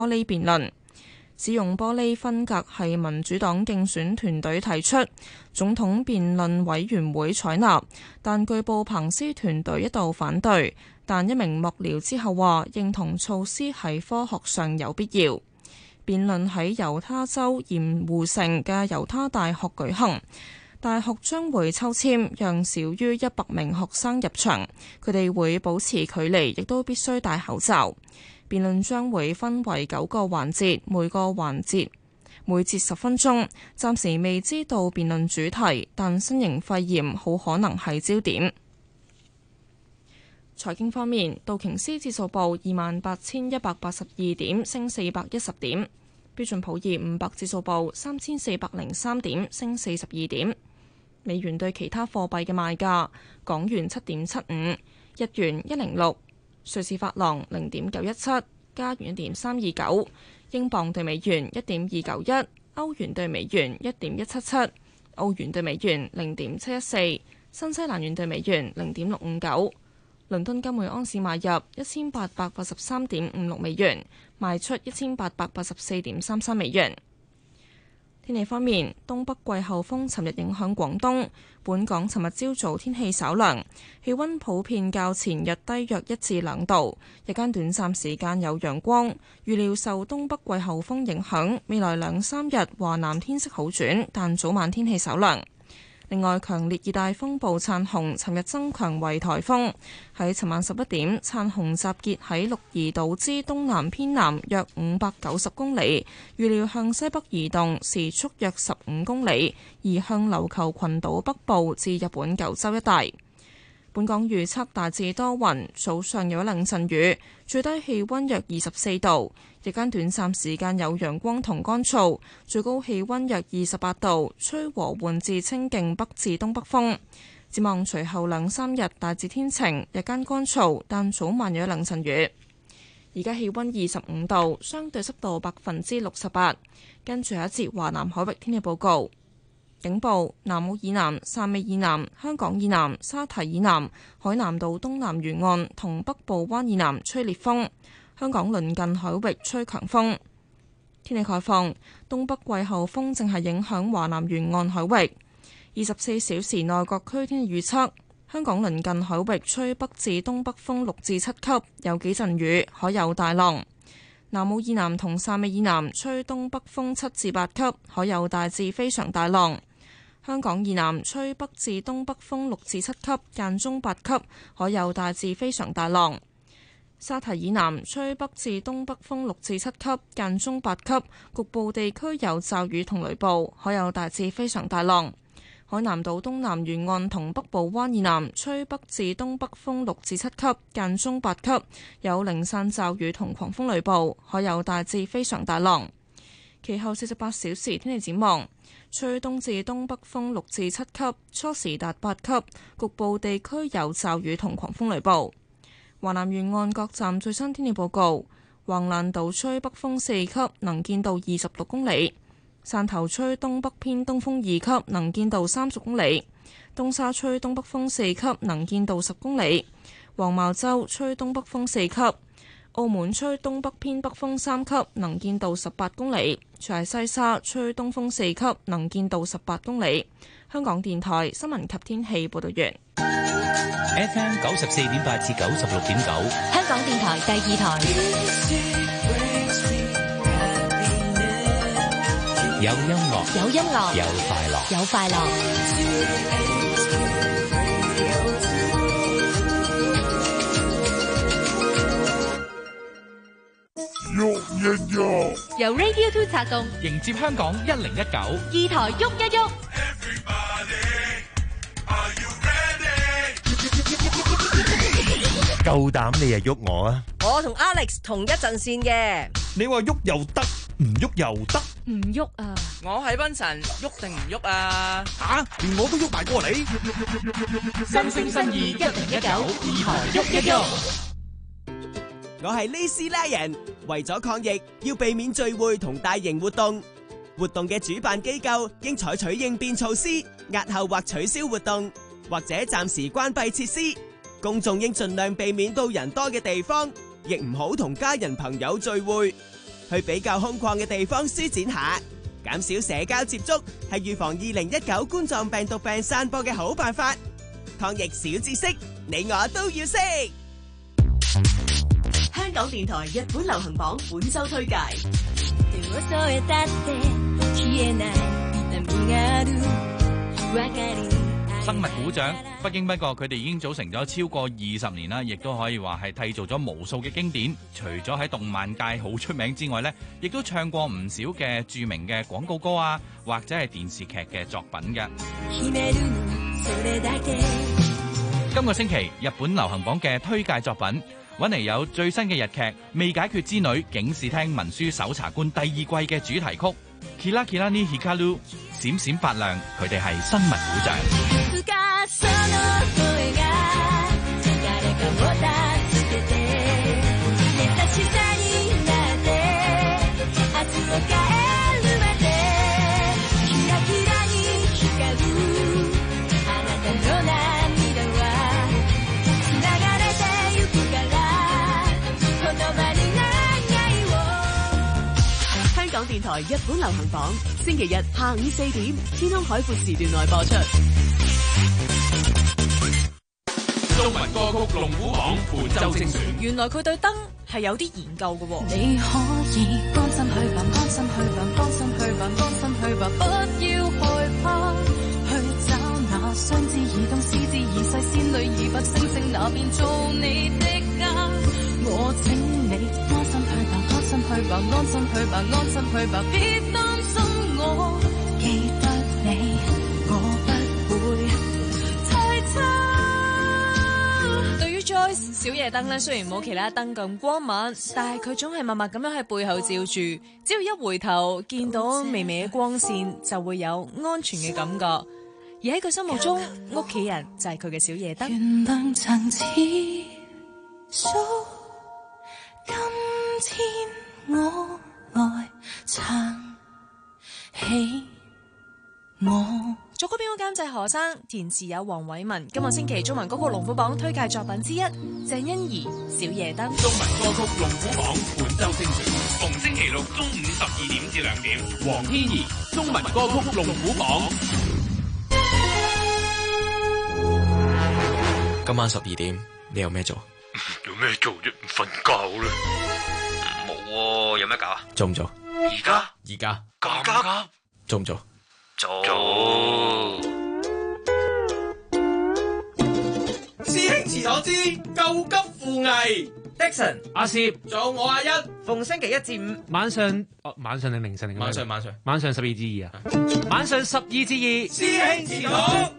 璃辯論。使用玻璃分隔係民主黨競選團隊提出，總統辯論委員會採納，但據報彭斯團隊一度反對，但一名幕僚之後話認同措施喺科學上有必要。辯論喺猶他州鹽湖城嘅猶他大學舉行，大學將會抽籤讓少於100名學生入場，佢哋會保持距離，亦都必須戴口罩。辯論將會分為9個環節，每節10分鐘。暫時未知道辯論主題，但新型肺炎好可能係焦點。財經方面，道瓊斯指數報28,182點，升410點；標準普爾500指數報3,403點，升42點。美元對其他貨幣嘅賣價：港元7.75，日元106。瑞士法郎0.917，加元1.329，英鎊對美元1.291，歐元對美元1.177，澳元對美元0.714，新西蘭元對美元0.659。倫敦金每盎司買入1883.56美元，賣出1884.33美元。天氣方面，東北季候風尋日影響廣東，本港尋日朝早天氣稍涼，氣溫普遍較前日低約1至2度，日間短暫時間有陽光。預料受東北季候風影響，未來2-3日華南天色好轉，但早晚天氣稍涼。另外，強烈熱帶風暴燦紅尋日增強為颱風，喺尋晚11點，燦紅集結喺鹿兒島之東南偏南約590公里，預料向西北移動，時速約15公里，移向琉球群島北部至日本九州一帶。本港預測大致多雲，早上有一兩陣雨，最低氣溫約24度，日間短暫時間有陽光同乾燥，最高氣溫約28度，吹和緩至清勁北至東北風。展望隨後2-3日大致天晴，日間乾燥，但早晚有一兩陣雨。而家氣溫25度，相對濕度68%。跟住有一節華南海域天氣報告。警報：南澳以南、汕尾以南、香港以南、沙堤以南、海南島東南沿岸同北部灣以南吹烈風，香港鄰近海域吹強風。天氣概況：東北季候風正係影響華南沿岸海域。24小時內各區天氣預測：香港鄰近海域吹北至東北風6至7級，有幾陣雨，海有大浪。南澳以南同汕尾以南吹東北風7至8級，海有大至非常大浪。香港以南吹北至東北風6至7級，間中8級，海有大至非常大浪。沙堤以南吹北至東北風6至7級，間中8級，局部地區有驟雨同雷暴，海有大至非常大浪。海南島東南沿岸同北部灣以南吹北至東北風6至7級，間中8級，有零散驟雨同狂風雷暴，海有大至非常大浪。其後48小時天氣展望：吹東至東北風6至7級，初時達8級，局部地區有驟雨同狂風雷暴。華南沿岸各站最新天氣報告：橫瀾島吹北風4級，能見度26公里；汕頭吹東北偏東風2級，能見度30公里；東沙吹東北風4級，能見度10公里；黃茅洲吹東北風4級；澳門吹東北偏北風3級，能見度18公里；在西沙吹東風4級，能見度18公里。香港電台新聞及天氣報道完。 FM 94.8至96.9， 香港電台第2台。 有音樂， 有音樂， 有快樂， 有快樂。 喐一喐， 由 Radio 2策動， 迎接香港1019， 二台喐一喐。 夠膽你啊喐我啊！ 我同 Alex 同一陣線嘅。 你話喐又得，唔喐又得， 唔喐啊！ 我喺溫神，喐定唔喐啊？ 吓，連我都喐埋過嚟。 新聲新意1019，二台喐一喐。 我係呢斯拉人，為咗抗疫，要避免聚會同大型活動。活動嘅主辦機構應採取應變措施，押後或取消活動，或者暫時關閉設施。公眾應盡量避免到人多嘅地方，亦唔好同家人朋友聚會。 去比較空曠嘅地方舒展下。減少社交接觸係預防2019冠狀病毒病散播嘅好辦法。抗疫小知識，你我都要識。 香港電台日本流行榜本周推介。 生物股長，不經不覺佢哋已經組成咗超過20年啦，亦都可以話係締造咗無數嘅經典。除咗喺動漫界好出名之外呢，亦都唱過唔少嘅著名嘅廣告歌啊，或者係電視劇嘅作品嘅。今個星期日本流行榜嘅推介作品，揾嚟有最新嘅日劇《未解決之女》警視廳文書搜查官第2季嘅主題曲 Kira Kira ni Hikaru 閃閃發亮，佢哋係生物股長。 香港電台日本流行榜，星期日下午4點，天空海闊時段內播出。 中文歌曲龍虎榜本周精選。 原來佢對燈係有啲研究嘅喎。 你可以安心去吧，安心去吧，安心去吧，安心去吧，不要害怕，去找那雙翅移動、獅子移世、仙女移拔、星星那邊做你的家。我請你安心去吧，安心去吧，安心去吧，安心去吧，別擔心我，記得你，我不會太差。 對於 Joyce 小夜燈咧，雖然冇其他燈咁光猛，但係佢總係默默咁樣喺背後照住，只要一回頭見到微微嘅光線，就會有安全嘅感覺。而喺佢心目中，屋企人就係佢嘅小夜燈。 原諒曾似數，今天我來撐起我。 作曲編曲監製何生，填詞有黃偉文。今個星期中文歌曲龍虎榜推介作品之一，鄭欣宜《小夜燈》。 中文歌曲龍虎榜本周精選，逢星期六中午12點至2點，黃天怡中文歌曲龍虎榜。 今晚12點，你有咩做？ 有咩做啫？唔瞓覺啦。 冇喎，有咩搞啊？做唔做？ 而家咁急？做唔做？做。 師兄遲所知，救急扶危。Dixon、 阿攝， 仲有我阿一， 逢星期1至5 晚上定凌晨定晚上 12至2啊！晚上12至2， 師兄遲到。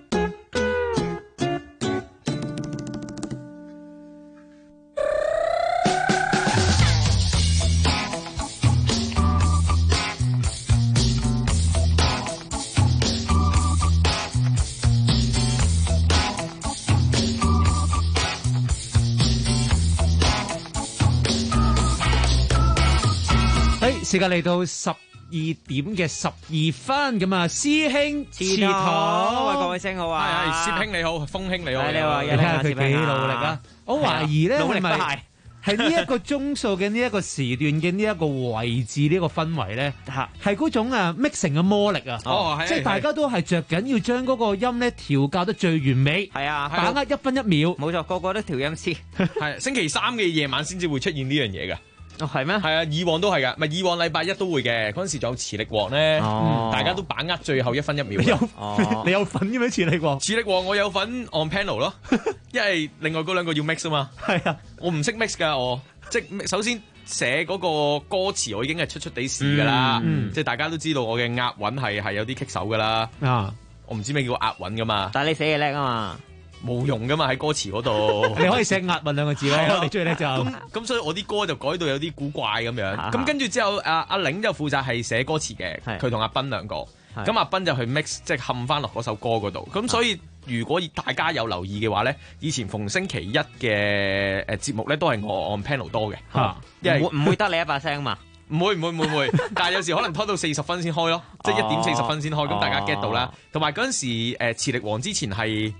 時間嚟到12點嘅12分，咁啊，師兄遲到， 喂，各位師兄好啊， 係攝兄你好，鋒兄你好， 你好， 你睇下佢幾努力啊！我懷疑咧努力不懈係呢一個鐘數嘅呢一個時段嘅呢一個位置呢個氛圍咧，係嗰種mixing 嘅魔力啊！即係大家都係着緊要將嗰個音咧調教得最完美， 係啊， 把握1分1秒， 冇錯，個個都調音師。 係星期3嘅夜晚先至會出現呢樣嘢㗎。 哦，係咩？ 係啊，以往都係噶，咪以往禮拜一都會嘅。嗰陣時仲有磁力王咧，大家都把握最後1分1秒。 你有份嘅咩磁力王？ 磁力王我有份 on panel 咯，因為另外嗰兩個要 mix 啊嘛。係啊，我唔識 mix 噶，我即係首先寫嗰個歌詞，我已經係出地試噶啦。即係大家都知道我嘅押韻係有啲棘手噶啦。我唔知咩叫押韻噶嘛。 但係你寫嘢叻啊嘛。 冇用噶嘛，喺歌詞嗰度， 你可以寫押韻2個字咯，你中意叻就咁，所以我啲歌就改到有啲古怪咁樣。咁跟住之後，阿玲就負責係寫歌詞嘅，佢同阿斌兩個。咁阿斌就去 mix，即係冚翻落嗰首歌嗰度。咁所以如果大家有留意嘅話咧，以前逢星期一嘅節目咧都係我 on panel 多嘅，因為唔會得你一把聲嘛。 唔會，但係有時可能拖到40分先開咯，即係1點40分先開。咁大家 get 到啦。同埋嗰陣時磁力王之前係。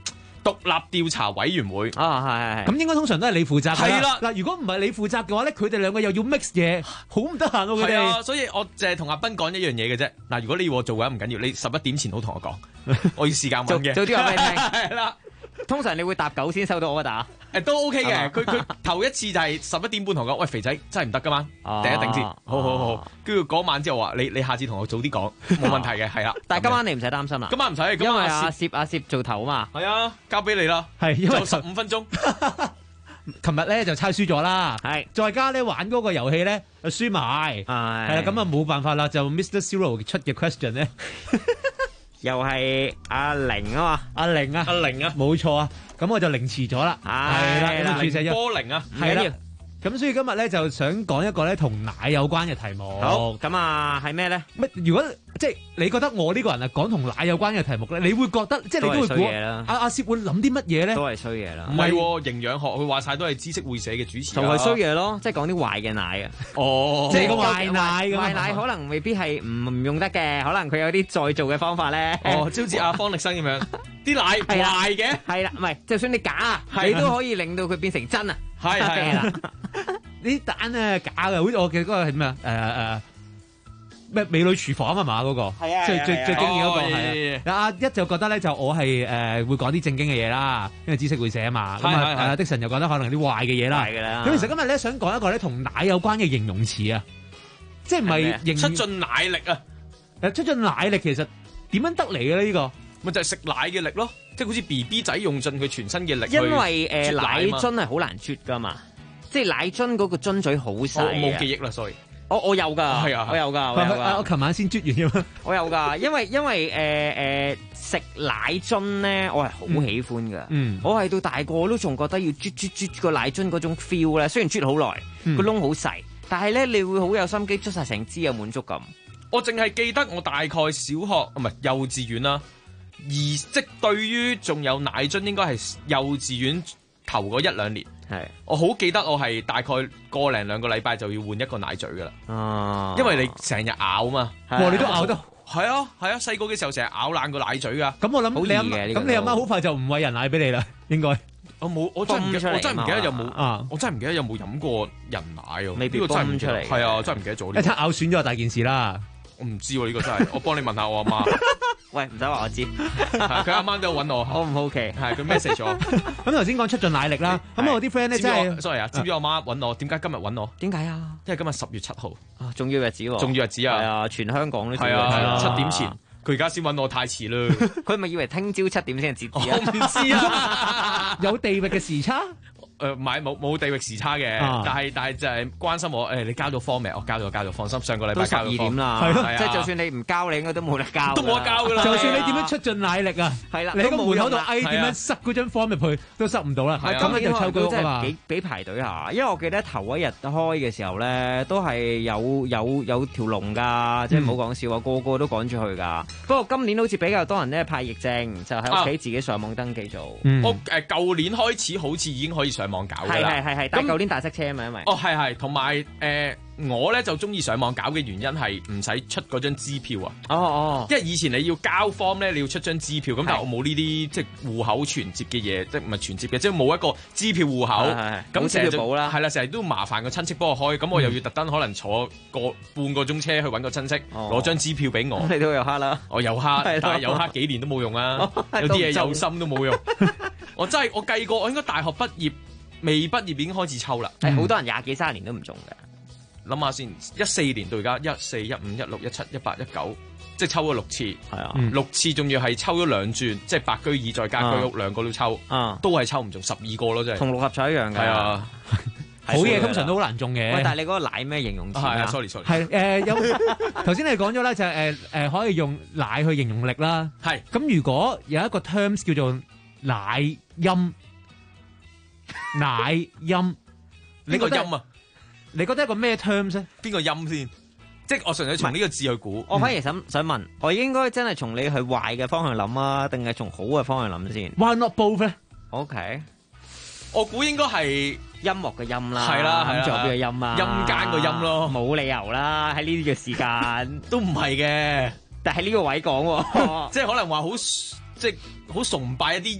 獨立調查委員會係咁應該通常都係你負責㗎係啦。 嗱，如果唔係你負責嘅話咧，佢哋兩個又要 mix 嘢，好唔得閒喎佢哋。 所以我淨係同阿斌講一樣嘢嘅啫。嗱，如果你要我做嘅話唔緊要，你11點前好同我講，我要時間揾嘅。 早啲話俾你聽。 係啦。 通常你會搭9先收到 order， 都 OK 嘅。佢頭一次就係11點半同我講，喂，肥仔真係唔得噶嘛，定一定先。好。跟住嗰晚之後話你下次同我早啲講，冇問題嘅，係啦。 但係今晚你唔使擔心啦。 今晚唔使， 因為阿攝做頭嘛。 係啊，交俾你啦。 係因為 15分鐘。 琴日咧就猜輸咗啦， 係再加咧玩嗰個遊戲咧就輸埋，係啦，咁啊冇辦法啦，就 Mr. Zero 出嘅 question 咧。 又係阿玲啊嘛， 阿玲啊，冇錯啊，咁我就凌遲咗啦，係啦，咁注寫咗波零啊， 係啦，咁所以今日咧就想講一個咧同奶有關嘅題目。 好，咁啊係咩咧？ 如果即係你覺得我呢個人啊講同奶有關嘅題目咧，你會覺得即係你都會估阿攝會諗啲乜嘢咧？ 都係衰嘢啦， 唔係營養學，佢話晒都係知識會社嘅主持， 就係衰嘢咯，即係講啲壞嘅奶啊。 哦，即係個壞奶可能未必係唔用得嘅，可能佢有啲再做嘅方法咧。 哦，即好似阿方力申咁樣，啲奶壞嘅， 係啦，唔係，就算你假啊，你都可以令到佢變成真啊。 係啦。 呢啲蛋啊假嘅，好似我記得嗰個係咩啊？咩美女廚房啊嘛嗰個， 係啊， 最經典嗰個係啊。阿一就覺得咧就我係會講啲正經嘅嘢啦，因為知識會社啊嘛。咁啊的神就覺得可能啲壞嘅嘢啦。咁其實今日咧想講一個咧同奶有關嘅形容詞啊，即係唔係出盡奶力啊？ 出盡奶力其實點樣得嚟嘅咧？呢個咪就係食奶嘅力咯，即係好似 BB 仔用盡佢全身嘅力。 因為奶樽係好難啜噶嘛。即係奶樽嗰個樽嘴好細， 我冇記憶啦 sorry。 我有㗎，我有㗎。 我琴晚先啜完㗎嘛。 我有㗎，因為食奶樽咧，我係好喜歡㗎。我係到大個都仲覺得要啜個奶樽嗰種 feel 咧，雖然啜好耐，個窿好細，但係咧你會好有心機啜晒成支有滿足感。 我淨係記得我大概小學唔係幼稚園啦，即對於仲有奶樽應該係幼稚園頭嗰1-2年。係，我好記得我係大概1-2個禮拜就要換一個奶嘴噶啦，因為你成日咬嘛， 你都咬得， 係啊，細個嘅時候成日咬爛個奶嘴噶。 咁我諗你阿媽好快就唔餵人奶俾你啦，應該。 我真係唔記得有冇我真係唔記得有冇飲過人奶喎， 未必呢個真係唔出嚟。 係啊，真係唔記得咗。 一咬損咗大件事啦。 我唔知喎，呢個真係，我幫你問下我阿媽。 喂，唔使話我知， 佢啱啱都揾我， 好唔好奇？ 係佢 message 咗。 咁頭先講出盡奶力啦，咁我啲 friend 咧真係 ，sorry 啊，知唔知我媽揾我？點解今日揾我？ 點解啊？ 因為今日10月7號啊，重要日子喎， 重要日子啊！ 係啊，全香港都係啊，7點前，佢而家先揾我，太遲啦。 佢咪以為聽朝7點先截止啊？ 我唔知啊， 有地域嘅時差。 唔係冇地域時差嘅，但係就係關心我。你交咗科未？我交咗，放心。上個禮拜交咗科。 都12點啦， 係咯， 即係就算你唔交，你應該都冇得交。 都冇得交㗎啦。 就算你點樣出盡奶力啊， 係啦， 你喺個門口度嗌點樣塞嗰張 form 入去，都塞唔到啦。咁你就抽到啊嘛。 幾排隊下，因為我記得頭一日開嘅時候咧，都係有條龍㗎，即係唔好講笑啊，個個都趕住去㗎。不過今年好似比較多人咧派疫症，就喺屋企自己上網登記做。 我舊年開始好似已經可以上網搞㗎啦。 係，但係舊年大塞車啊嘛，因為係，同埋我咧就中意上網搞嘅原因係唔使出嗰張支票啊。因為以前你要交 form 咧，你要出張支票，咁但係我冇呢啲即係戶口存摺嘅嘢，即係唔係存摺嘅，即係冇一個支票戶口。咁成日就係啦，成日都麻煩個親戚幫我開，咁我又要特登可能坐半個鐘車去揾個親戚攞張支票俾我。 你都有蝦啦， 我有蝦，但係有蝦幾年都冇用啊，有啲嘢有心都冇用。我計過，我應該大學畢業。未畢業已經開始抽啦， 好多人20幾30年都唔中嘅。 諗下先，14年到而家14、15、16、17、18、19，即係抽咗6次。係啊，6次仲要係抽咗2轉，即係白居二再加居屋2個都抽，都係抽唔中12個咯，真係。 同6合彩一樣㗎。係啊， 好嘢通常都好難中嘅。 喂，但係你嗰個奶咩形容詞啊 ？sorry。 係有頭先你講咗咧，就係可以用奶去形容力啦。 係咁，如果有一個 terms 叫做奶音。奶音， 呢個音啊？ 你覺得一個咩 terms 咧？ 邊個音先？即係我純粹從呢個字去估。 我反而想問，我應該真係從你去壞嘅方向諗啊，定係從好嘅方向諗先 ？Why not both 咧 ？OK， 我估應該係音樂嘅音啦。 係啦， 咁仲有邊個音啊？ 陰間個音咯。 冇理由啦，喺呢啲嘅時間都唔係嘅。 但係呢個位講， 即係可能話好，即係好崇拜一啲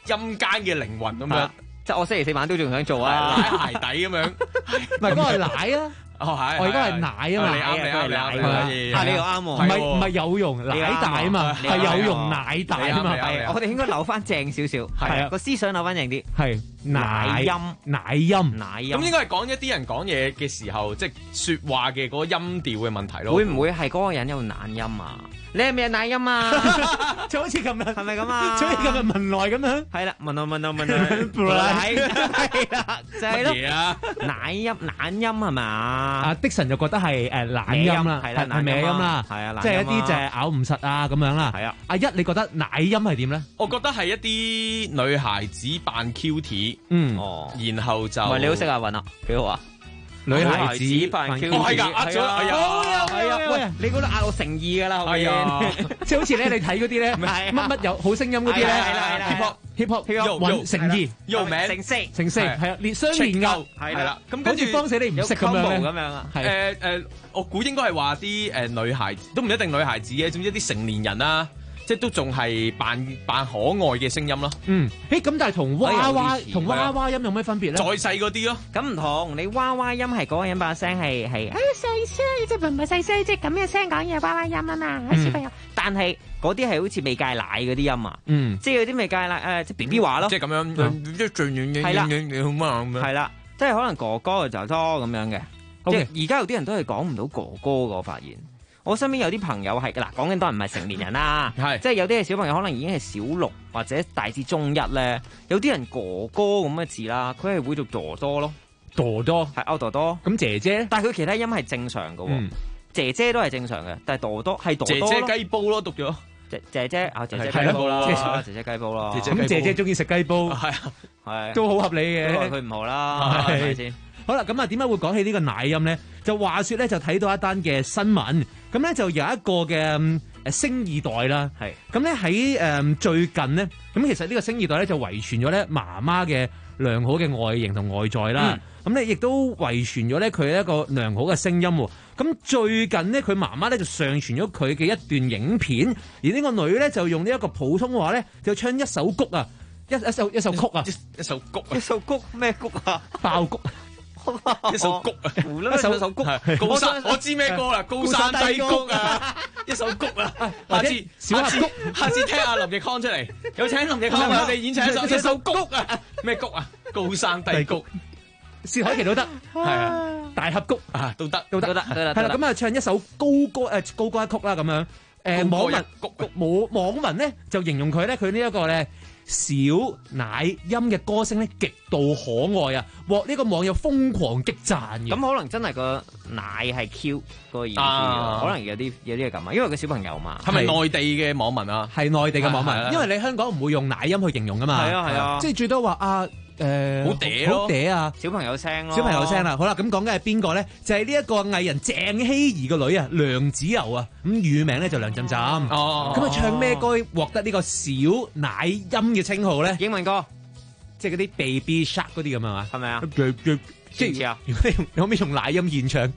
陰間嘅靈魂咁樣， 即係我星期四晚都仲想做啊， 舐鞋底咁樣， 唔係嗰個係奶啊。 哦係， 我而家係奶啊嘛， 你又啱喎， 唔係有容奶大啊嘛，係有容奶大啊嘛， 我哋應該扭翻正少少，係啊個思想扭翻正啲， 係奶音。 咁應該係講一啲人講嘢嘅時候，即係説話嘅嗰個音調嘅問題咯。 會唔會係嗰個人有懶音啊？你係咪有奶音啊？ 就好似琴日係咪咁啊？ 就好似琴日文來咁樣。 係啦，文來，係啦，就係咯。奶音懶音係嘛？ 阿的神就覺得係懶音啦，係歪音啦， 係啊， 即係一啲就係咬唔實啊咁樣啦。係啊，阿一你覺得奶音係點咧？ 我覺得係一啲女孩子扮 cute，然後就唔係你好識阿雲啊，幾好啊！ 女孩子扮 cute， 係㗎，呃咗，係啊， 喂，你覺得呃到誠意㗎啦，係啊， 即係好似咧你睇嗰啲咧，乜有好聲音嗰啲咧 ，hip hop 揾誠意，成四，係啊，連雙連鈎， 係啦，咁好似幫死你唔識咁樣啊， 我估應該係話啲女孩子都唔一定女孩子嘅，總之啲成年人啦。即係都仲係扮可愛嘅聲音咯。 咁但係同娃娃音有咩分別咧？ 再細嗰啲咯。 咁唔同，你娃娃音係嗰個人把聲係細聲，即係唔係細聲，即係咁嘅聲講嘢娃娃音啊嘛，小朋友。但係嗰啲係好似未戒奶嗰啲音啊。即係嗰啲未戒奶即係 B B 話咯。 即係咁樣，即係最軟係啦，係啦，即係可能哥哥就多咁樣嘅。即係而家有啲人都係講唔到哥哥嘅，我發現。我身邊有啲朋友係嗱，講緊當然唔係成年人啦，即係有啲係小朋友，可能已經係小六或者大至中一咧。有啲人哥哥咁嘅字啦，佢係會做朵朵咯， 朵朵係歐朵朵。 咁姐姐， 但係佢其他音係正常嘅，姐姐都係正常嘅，但係朵朵係朵朵。 姐姐雞煲咯，讀咗姐姐啊，姐姐雞煲啦，姐姐雞煲啦。 咁姐姐中意食雞煲，係都好合理嘅。 佢唔好啦，係咪先？ 好啦，咁啊，點解會講起呢個奶音咧？就話說咧，就睇到一單嘅新聞，咁咧就有一個嘅星二代啦，係咁咧喺最近咧，咁其實呢個星二代咧就遺傳咗咧媽媽嘅良好嘅外形同外在啦，咁咧亦都遺傳咗咧佢一個良好嘅聲音。咁最近咧佢媽媽咧就上傳咗佢嘅一段影片，而呢個女咧就用呢一個普通話咧就唱一首曲啊，一首曲啊， 一首曲啊， 一首曲咩曲啊？ 爆谷。 一首谷啊， 一首谷， 高山我知咩歌啦，高山低谷啊，一首谷啊，下次聽阿林奕匡出嚟，有請林奕匡我哋演唱一首谷啊，咩谷啊，高山低谷， 薛凱琪都得，係啊，大峽谷啊都得， 係啦，咁啊唱一首高歌曲啦咁樣，網民咧就形容佢咧，佢呢一個咧。小奶音嘅歌聲咧極度可愛啊，獲呢個網友瘋狂擊讚嘅。 咁可能真係個奶係 Q 個意思，可能有啲係咁啊，因為個小朋友嘛。 係咪內地嘅網民啊？ 係內地嘅網民，因為你香港唔會用奶音去形容㗎嘛。係啊， 即係最多話好嗲啊！ 小朋友聲咯， 小朋友聲啦。好啦，咁講緊係邊個咧？就係呢一個藝人鄭希怡個女啊，梁子柔啊，咁乳名咧就梁浸浸。咁啊，唱咩歌獲得呢個小奶音嘅稱號咧？ 英文歌， 即係嗰啲 Baby Shark 嗰啲咁啊嘛， 係咪啊？ 即係如果你可唔可以用奶音現唱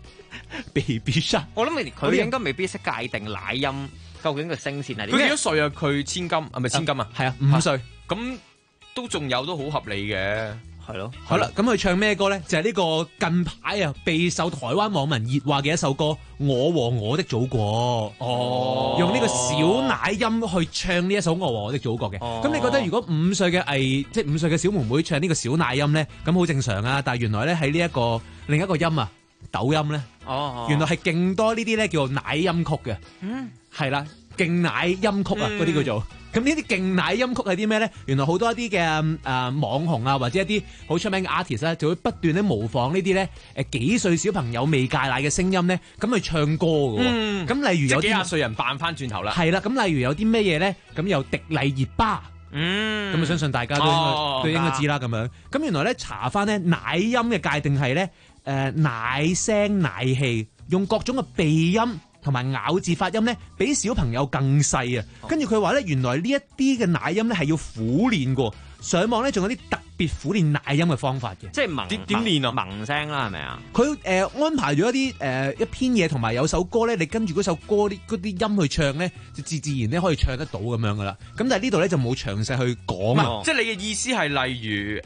Baby Shark？ 我諗佢應該未必識界定奶音，究竟個聲線係點？ 佢幾多歲啊？佢千金係咪千金啊？ 係啊，5歲。 咁都仲有都好合理嘅， 係咯。 好啦，咁佢唱咩歌咧？就係呢個近排啊備受台灣網民熱話嘅一首歌《我和我的祖國》。用呢個小奶音去唱呢一首《我和我的祖國》嘅。咁你覺得如果5歲嘅即係5歲嘅小妹妹唱呢個小奶音咧，咁好正常啊？但係原來咧喺呢一個另一個音啊，抖音咧，原來係勁多呢啲咧叫做奶音曲嘅。係啦，勁奶音曲啊，嗰啲叫做。咁呢啲勁奶音曲係啲咩咧？原來好多一啲嘅網紅啊，或者一啲好出名嘅 artist 咧，就會不斷咧模仿呢啲咧幾歲小朋友未戒奶嘅聲音咧，咁去唱歌嘅。咁例如有啲幾廿歲人扮翻轉頭啦。 係啦，咁例如有啲咩嘢咧？咁有迪麗熱巴。咁啊，相信大家都應該知啦。咁樣。咁原來咧查翻咧奶音嘅界定係咧奶聲奶氣，用各種嘅鼻音同埋咬字發音咧，比小朋友更細啊！跟住佢話咧，原來呢一啲嘅奶音咧係要苦練過，上網咧仲有啲特別別苦練奶音嘅方法嘅。 即係點練啊？萌聲啦，係咪啊？ 佢安排咗一啲一篇嘢，同埋有首歌咧，你跟住嗰首歌嗰啲音去唱咧，就自然咧可以唱得到咁樣噶啦。咁但係呢度咧就冇詳細去講。 即係你嘅意思係例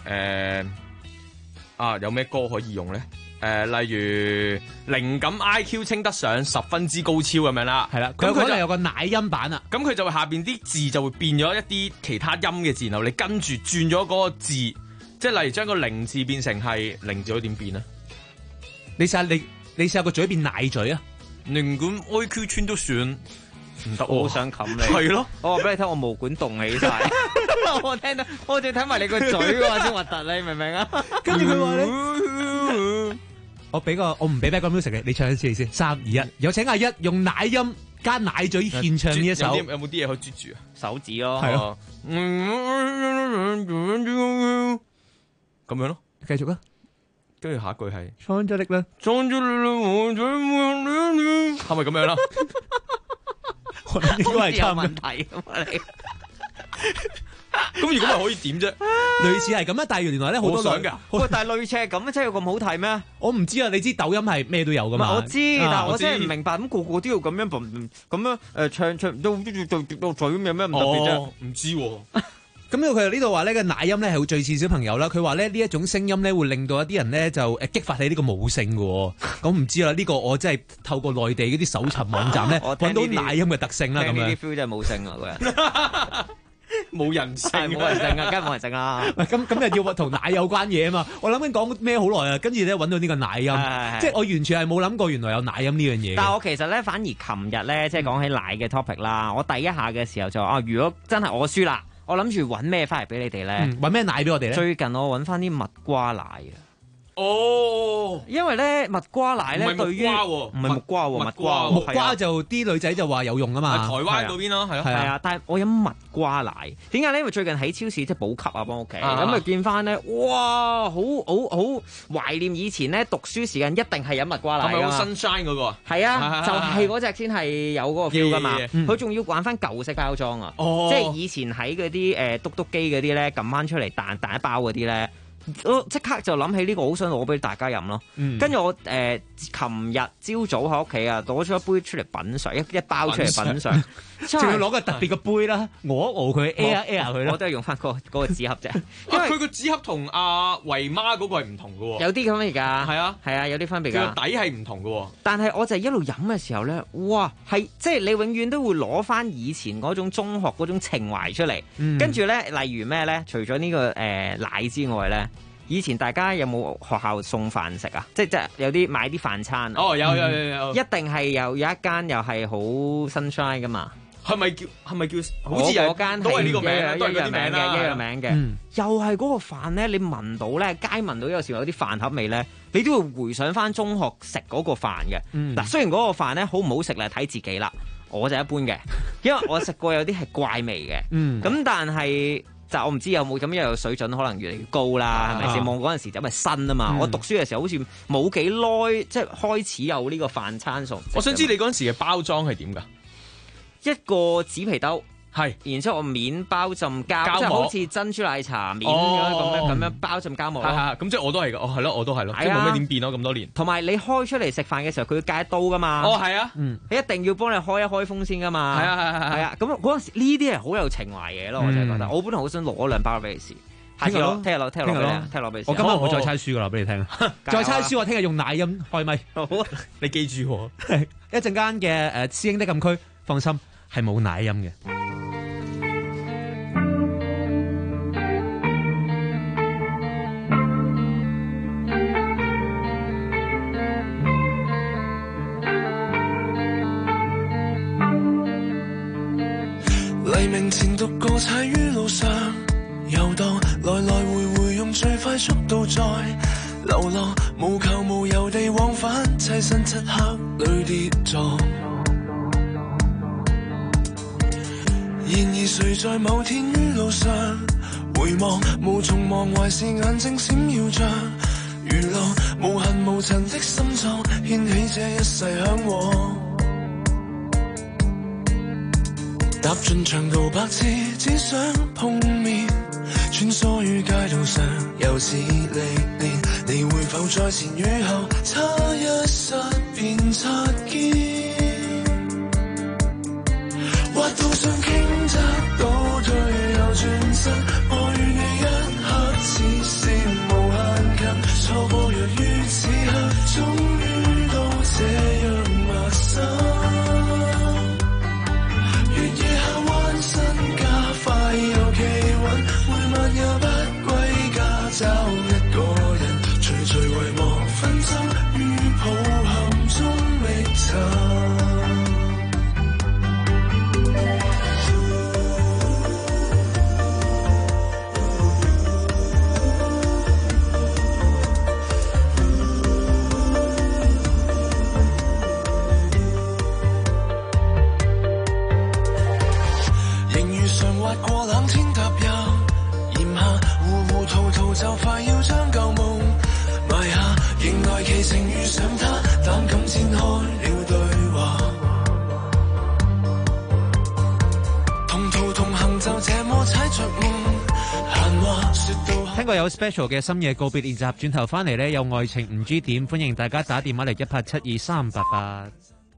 如有咩歌可以用咧？例如靈感 IQ 稱得上10分之高超咁樣啦， 係啦，佢可能有個奶音版啊， 咁佢就會下邊啲字就會變咗一啲其他音嘅字，然後你跟住轉咗嗰個字，即係例如將個零字變成係零字，可以點變啊？ 你試下個嘴變奶嘴啊！ 靈感 IQ 稱得上唔得， 我好想冚你。 係咯， 我話俾你聽，我毛管動起晒，我聽到，我仲要睇埋你個嘴嘅話先核突，你明唔明啊？ 跟住佢話咧。我唔俾 background music嘅，你唱一次先。3、2、1，有請阿一用奶音加奶嘴獻唱呢一首。 有冇啲嘢可以啜住啊？ 手指咯， 係咯， 咁樣咯， 繼續啊。 跟住下一句係創咗力啦， 創咗力啦，係咪咁樣啦？ 我應該係差唔多。 問題咁啊你。 咁如果咪可以點啫？ 類似係咁啊，但係原來咧好多想㗎。 喂，但係類似係咁，真係有咁好睇咩？ 我唔知啊，你知抖音係咩都有噶嘛？ 我知，但係我真係唔明白，咁個個都要咁樣唱都到嘴咁，有咩唔特別啫？ 唔知喎。 咁佢呢度話呢個奶音咧係會最似小朋友啦。佢話咧呢一種聲音咧會令到一啲人咧就激發起呢個母性嘅。咁唔知啦，呢個我真係透過內地嗰啲搜尋網站咧揾到奶音嘅特性啦。咁樣呢啲 feel 真係母性啊，個人。 冇人性， 冇人性啊，梗係冇人性啦。 咁又要同奶有關嘢啊嘛？我諗緊講咩好耐啊，跟住咧揾到呢個奶音，即係我完全係冇諗過原來有奶音呢樣嘢。 但係我其實咧反而琴日咧即係講起奶嘅 topic 啦，我第一下嘅時候就話如果真係我輸啦，我諗住揾咩翻嚟俾你哋咧？ 揾咩奶俾我哋咧？ 最近我揾翻啲蜜瓜奶啊！ 哦， 因為咧蜜瓜奶咧對於唔係木瓜喎， 木瓜就啲女仔就話有用啊嘛， 台灣嗰邊咯，係啊，但係我飲蜜瓜奶，點解咧？因為最近喺超市即係補給啊，幫屋企咁啊見翻咧，哇，好懷念以前咧讀書時間一定係飲蜜瓜奶㗎。係咪好 sunshine 嗰個？ 係啊，就係嗰隻先係有嗰個 feel 㗎嘛。佢仲要玩翻舊式包裝啊，即係以前喺嗰啲篤篤機嗰啲咧撳翻出嚟彈一包嗰啲咧。我即刻就諗起呢個，好想攞俾大家飲咯。跟住我琴日朝早喺屋企啊，攞咗一杯出嚟品嚐，一包出嚟品嚐， 仲要攞個特別嘅杯啦，熬佢 air 佢咯。 我都係用翻嗰個紙盒啫。 因為佢個紙盒同阿維媽嗰個係唔同嘅喎。 有啲咁嘅㗎。 係啊， 有啲分別㗎。 佢個底係唔同嘅喎。 但係我就一路飲嘅時候咧，哇，係即係你永遠都會攞翻以前嗰種中學嗰種情懷出嚟。跟住咧，例如咩咧？除咗呢個奶之外咧。以前大家有冇學校送飯食啊？即係有啲買啲飯餐。 哦，有，一定係有一間又係好 sunshine 噶嘛？ 係咪叫？好似嗰間都係呢個名，都係嗰啲名嘅，一樣名嘅。又係嗰個飯咧，你聞到咧，街聞到有時有啲飯盒味咧，你都會回想翻中學食嗰個飯嘅。嗱，雖然嗰個飯咧好唔好食咧，睇自己啦。我就一般嘅，因為我食過有啲係怪味嘅。咁但係。就我唔知有冇咁樣嘅水準，可能越嚟越高啦，係咪先？望嗰陣時就因為新啊嘛，我讀書嘅時候好似冇幾耐，即係開始有呢個飯餐送。 我想知你嗰陣時嘅包裝係點㗎？ 一個紙皮兜。 係，然之後我面包浸膠，即係好似珍珠奶茶面咁樣包浸膠膜咯。 咁即係我都係㗎，係咯，我都係咯，即係冇咩點變咯，咁多年。 同埋你開出嚟食飯嘅時候，佢要戒刀㗎嘛。 哦，係啊， 你一定要幫你開一開封先㗎嘛。 係啊。 咁嗰陣時呢啲係好有情懷嘅咯，我真係覺得。我本來好想攞2包俾你試，聽日攞俾你試。 我今日唔會再猜書㗎啦，俾你聽。再猜書我聽日用奶音開咪。 好， 你記住喎。 一陣間嘅師兄的禁區，放心係冇奶音嘅。 黎明前獨個踩於路上遊蕩，來來回回用最快速度在流浪，無求無由地往返，棲身漆黑裏跌撞。然而誰在某天於路上回望，無從忘懷是眼睛閃耀着如浪，無痕無塵的心臟掀起這一世向往。踏進長途百次，只想碰面， 穿梭於街道上，又似歷練。你會否在前與後，差一剎便擦肩？滑道上傾側倒退又轉身，我與你一刻似是無限近，錯過若於此刻，終於都這樣陌生。原野下彎身加快又企穩，每晚也不歸家找一個人，徐徐遺忘紛爭於抱憾中覓尋。過冷天踏入炎夏，糊糊塗塗就快要將舊夢埋下，迎來奇情遇上他，膽敢展開了對話，同途同行就這麼踩着夢，閒話說到聽過有 special 嘅深夜告別練習，轉頭翻嚟呢，有愛情唔知點，歡迎大家打電話嚟1872388。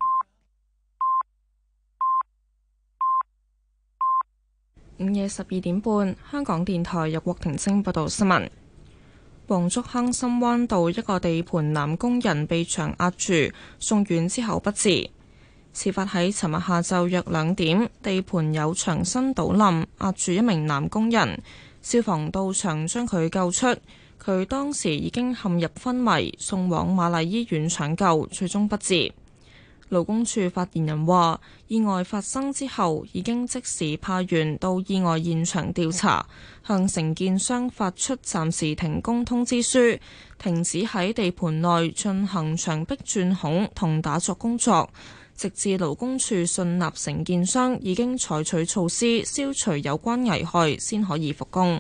午夜12點半，香港電台由郭婷晶報道新聞。黃竹坑深灣道一個地盤男工人被牆壓住，送院之後不治。事發喺尋日下晝約2點，地盤有牆身倒冧，壓住一名男工人。消防到場將佢救出，佢當時已經陷入昏迷，送往瑪麗醫院搶救，最終不治。勞工處發言人話，意外發生之後已經即時派員到意外現場調查，向承建商發出暫時停工通知書，停止喺地盤內進行牆壁鑽孔同打鑿工作，直至勞工處信納承建商已經採取措施消除有關危害，先可以復工。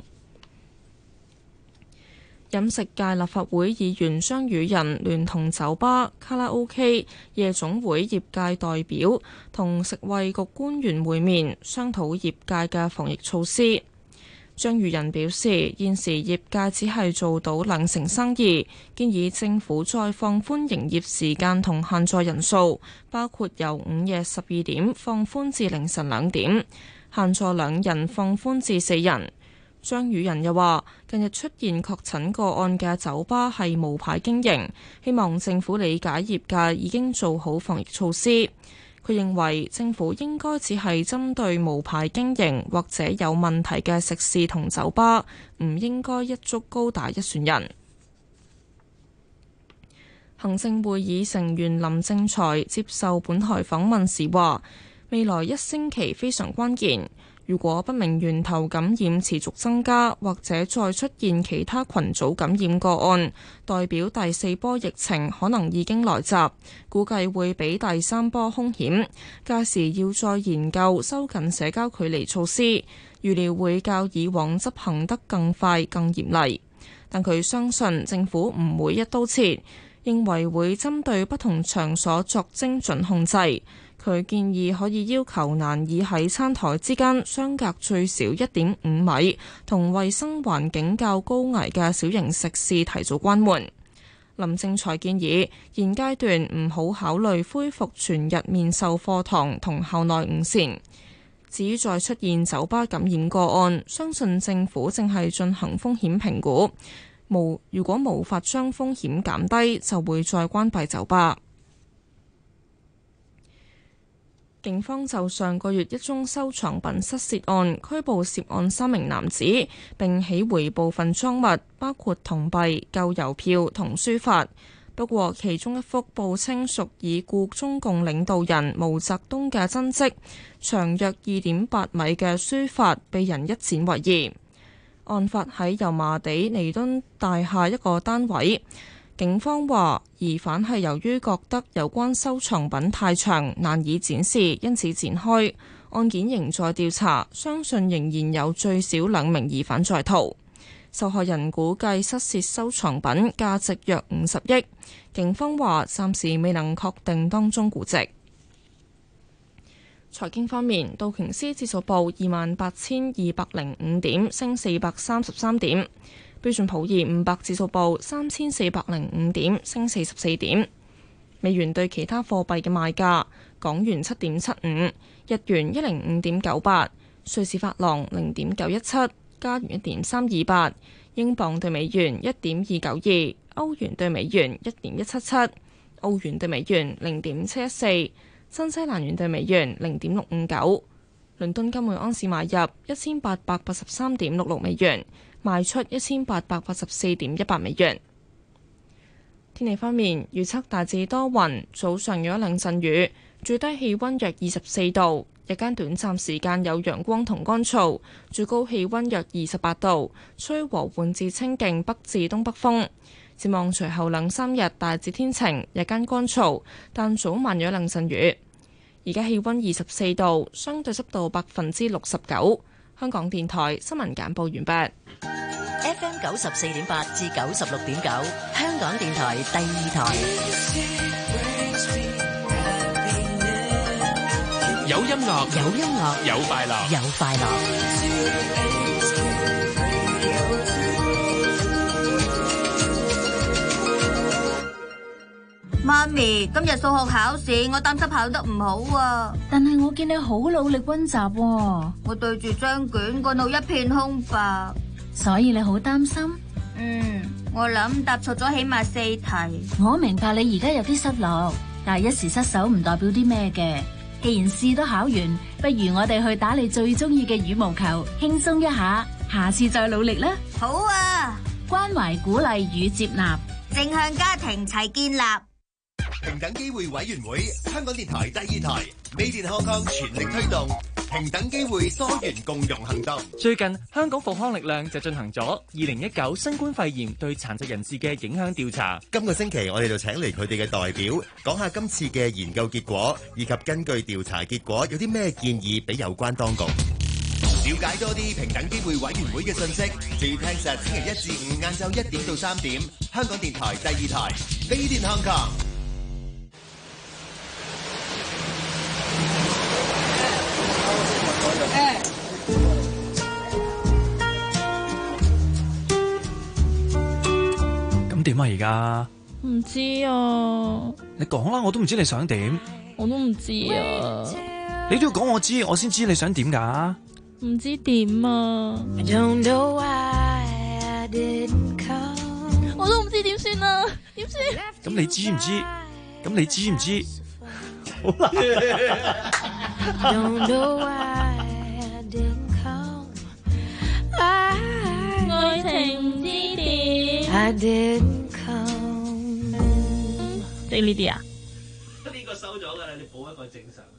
飲食界立法會議員張宇人聯同酒吧、卡拉 OK、夜總會業界代表同食衛局官員會面，商討業界嘅防疫措施。張宇人表示，現時業界只係做到20%生意，建議政府再放寬營業時間同限座人數，包括由午夜12點放寬至凌晨2點，限座2人放寬至4人。張宇人又話，近日出現確診個案嘅酒吧係無牌經營，希望政府理解業界已經做好防疫措施。佢認為政府應該只係針對無牌經營或者有問題嘅食肆同酒吧，唔應該一竹篙打一船人。行政會議成員林正財接受本台訪問時話，未來1星期非常關鍵。如果不明源頭感染持續增加，或者再出現其他群組感染個案，代表第4波疫情可能已經來襲，估計會比第3波兇險。屆時要再研究收緊社交距離措施，預料會較以往執行得更快、更嚴厲。但佢相信政府唔會一刀切，認為會針對不同場所作精準控制。佢建議可以要求難以喺餐台之間相隔最少1.5米同衛生環境較高危嘅小型食肆提早關門。林正財建議現階段唔好考慮恢復全日面授課堂同校內午膳。至於再出現酒吧感染個案，相信政府正係進行風險評估，如果無法將風險減低，就會再關閉酒吧。警方就上個月一宗收藏品失竊案拘捕涉案3名男子，並起回部分贓物，包括銅幣、舊郵票同書法。不過，其中一幅報稱屬已故中共領導人毛澤東嘅真跡，長約2.8米嘅書法被人一展為二。案發喺油麻地彌敦大廈一個單位。警方話，疑犯係由於覺得有關收藏品太長，難以展示，因此展開。案件仍在調查，相信仍然有最少2名疑犯在逃。受害人估計失竊收藏品價值約50億。警方話，暫時未能確定當中估值。 財經方面，道瓊斯指數報28,205點，升433點；標準普爾500指數報3,405點，升44點。美元對其他貨幣嘅賣價：港元7.75，日元105.98，瑞士法郎0.917，加元1.328，英鎊對美元1.292，歐元對美元1.177，澳元對美元0.714。新西蘭元對美元0.659，倫敦金每盎司買入1883.66美元，賣出1884.18美元。天氣方面，預測大致多雲，早上有一兩陣雨，最低氣溫約24度，日間短暫時間有陽光同乾燥，最高氣溫約28度，吹和緩至清勁北至東北風。展望隨後兩三日大致天晴，日間乾燥，但早晚有兩陣雨。而家氣溫24度，相對濕度69%。香港電台新聞簡報完畢。 FM 94.8至96.9，香港電台第二台。 有音樂， 有音樂， 有快樂， 有快樂。 媽咪，今日數學考試，我擔心考得唔好啊。 但係我見你好努力溫習喎。 我對住張卷，個腦一片空白。 所以你好擔心？ 我諗答錯咗起碼4題。 我明白你而家有啲失落，但係一時失手唔代表啲咩嘅。既然試都考完，不如我哋去打你最中意嘅羽毛球，輕鬆一下。下次再努力啦。 好啊！ 關懷、鼓勵與接納， 正向家庭齊建立。 平等機會委員會，香港電台第二台，Made in Hong Kong全力推動平等機會多元共融行動。 最近香港復康力量就進行咗2019新冠肺炎對殘疾人士嘅影響調查。 今個星期我哋就請嚟佢哋嘅代表，講下今次嘅研究結果，以及根據調查結果有啲咩建議俾有關當局。了解多啲平等機會委員會嘅信息，就要聽實星期1至5晏晝1點到3點，香港電台第二台，Made in Hong Kong。 咁點啊？而家唔知啊。 你講啦，我都唔知你想點。 我都唔知啊。 你都要講我知，我先知你想點㗎。 唔知點啊。我都唔知點算啊。點算？ 咁你知唔知？咁你知唔知？好難。 愛情唔知點。即係呢啲啊？ 呢個收咗㗎啦，你補一個正常。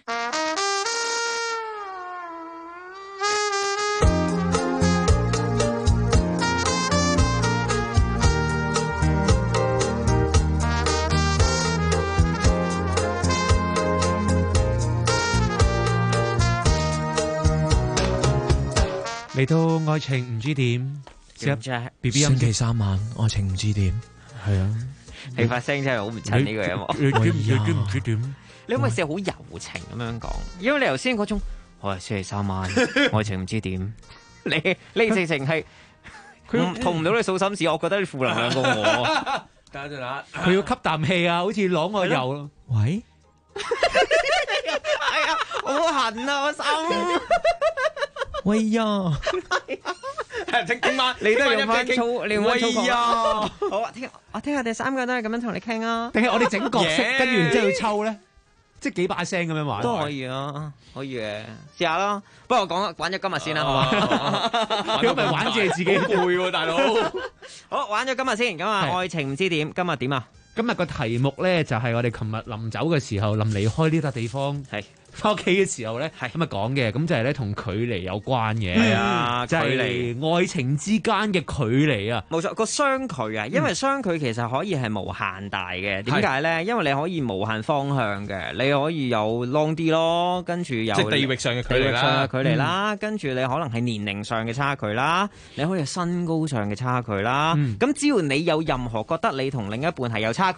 嚟到愛情唔知點， 啫 BB 星期3晚，愛情唔知點，係啊， 你發聲真係好唔襯呢個音樂。 你唔知點？ 你可唔可以試好柔情咁樣講？因為你頭先嗰種，星期3晚，愛情唔知點，你直情係佢同唔到你訴心事，我覺得你負能量過我。 等陣啦，佢要吸啖氣啊，好似啷個油咯。喂， 係啊，好痕啊，我心。 喂呀， 聽晚你都係用翻粗，你用翻粗講。好啊，聽下我哋3個都係咁樣同你傾啊。 定係我哋整角色，跟住然之後要抽咧，即係幾把聲咁樣玩。 都可以啊，可以嘅，試下咯。不過玩咗今日先啦，好嘛？ 如果咪玩住自己攰喎，大佬。好，玩咗今日先，咁啊，愛情唔知點，今日點啊？ 今日個題目咧就係我哋琴日臨走嘅時候，臨離開呢笪地方。係。翻屋企嘅時候咧，咁啊講嘅，咁就係咧同距離有關嘅，係啊，即係愛情之間嘅距離啊， 冇錯，個相距啊，因為相距其實可以係無限大嘅，點解咧？因為你可以無限方向嘅，你可以有 long 啲咯，跟住有即係地域上嘅距離啦， 跟住你可能係年齡上嘅差距啦，你可以有身高上嘅差距啦，咁只要你有任何覺得你同另一半係有差距嘅。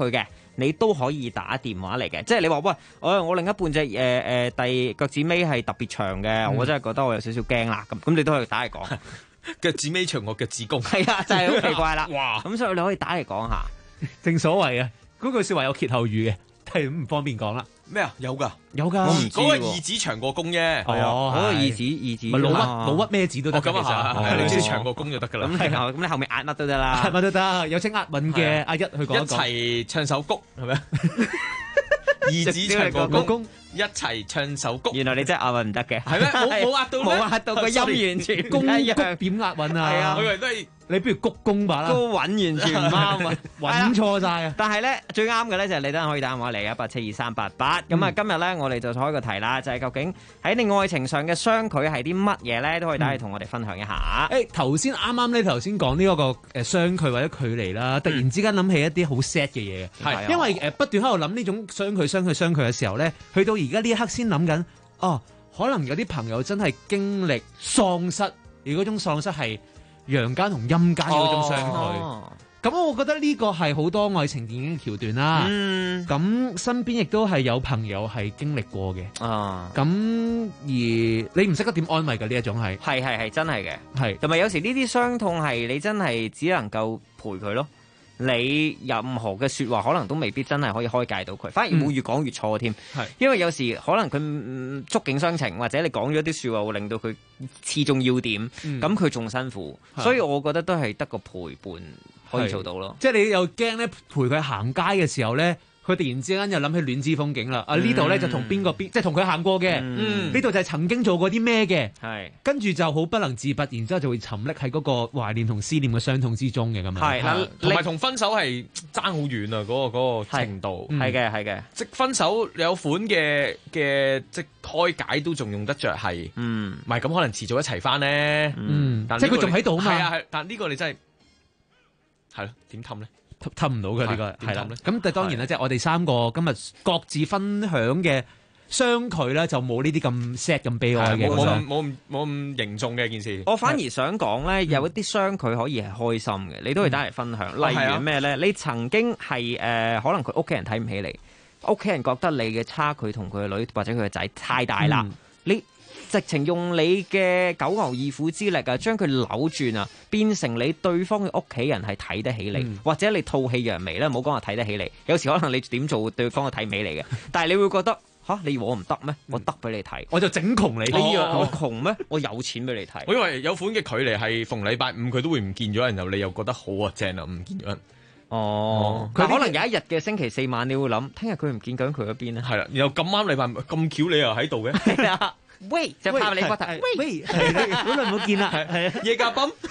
你都可以打電話嚟嘅。即係你話喂，我另一半隻第腳趾尾係特別長嘅，我真係覺得我有少少驚啦。咁你都可以打嚟講。 腳趾尾長過腳趾公， 係啊，就係好奇怪啦。哇！咁所以你可以打嚟講下。 正所謂啊，嗰句説話有歇後語嘅，係唔方便講啦。 咩啊？有㗎， 我唔知嗰個二指長過公啫。 係啊，嗰個二指咪老屈咩字都得。 咁啊，你知長過公就得㗎啦。 咁你後面壓乜都得啦， 乜都得。有識押韻嘅阿一去講一講。 一齊唱首谷係咪？二指長過公，一齊唱首谷。 原來你真係押韻唔得嘅， 係咩？冇壓到咩？ 冇壓到個音完全公谷點押韻啊？ 係啊， 我以為都係。 你不如鞠躬吧啦， 都揾完全唔啱啊， 揾錯晒啊！ 但係咧最啱嘅咧就係你等可以打電話嚟1872388。咁啊今日咧我哋就開個題啦，就係究竟喺你愛情上嘅相距係啲乜嘢咧，都可以打嚟同我哋分享一下。 頭先頭先講呢一個相距或者距離啦，突然之間諗起一啲好 sad 嘅嘢，係因為不斷喺度諗呢種相距嘅時候咧，去到而家呢一刻先諗緊，可能有啲朋友真係經歷喪失，而嗰種喪失係陽間同陰間嘅嗰種相距，咁我覺得呢個係好多愛情電影嘅橋段啦。咁身邊亦都係有朋友係經歷過嘅。咁而你唔識得點安慰嘅呢一種係真係嘅， 係同埋有時呢啲傷痛係你真係只能夠陪佢咯。你任何嘅説話可能都未必真係可以開解到佢，反而會越講越錯添。因為有時可能佢觸景傷情，或者你講咗啲説話會令到佢刺中要點，咁佢仲辛苦。所以我覺得都係得個陪伴可以做到咯。 即係你又驚咧陪佢行街嘅時候咧，佢突然之間又諗起戀之風景啦。呢度咧就同邊即係同佢行過嘅，呢度就係曾經做過啲咩嘅，跟住就好不能自拔，然之後就會沉溺喺嗰個懷念同思念嘅傷痛之中嘅咁樣。 係啦， 同埋同分手係爭好遠啊！嗰個程度係嘅， 即分手有款嘅即開解都仲用得着係，唔係咁可能遲早一齊翻咧。但即係佢仲喺度啊嘛。 係，但呢個你真係係咯，點氹咧？ 氹唔到嘅呢個係啦，咁但係當然啦，即係我哋三個今日各自分享嘅相距咧，就冇呢啲咁 sad 咁悲哀嘅， 冇咁凝重嘅件事。 我反而想講咧，有一啲相距可以係開心嘅，你都可以打嚟分享。例如咩咧？你曾經係可能佢屋企人睇唔起你，屋企人覺得你嘅差距同佢嘅女或者佢嘅仔太大啦，你直情用你嘅九牛二虎之力啊，將佢扭轉啊，變成你對方嘅屋企人係睇得起你，或者你吐氣揚眉咧，唔好講話睇得起你。有時可能你點做，對方都睇唔起你嘅，但係你會覺得你以為我唔得咩？我得俾你睇， 我就整窮你。 你以為我窮咩？我有錢俾你睇。 我以為有款嘅距離係逢禮拜五佢都會唔見咗人，然後你又覺得好正啊，唔見咗人。 佢可能有一日嘅星期四晚，你會諗，聽日佢唔見緊佢嗰邊咧。 係啦，然後咁啱禮拜五咁巧，你又喺度嘅。 係啊。喂，就拍你骨頭。 喂，好耐冇見啦，係啊， 夜駕崩，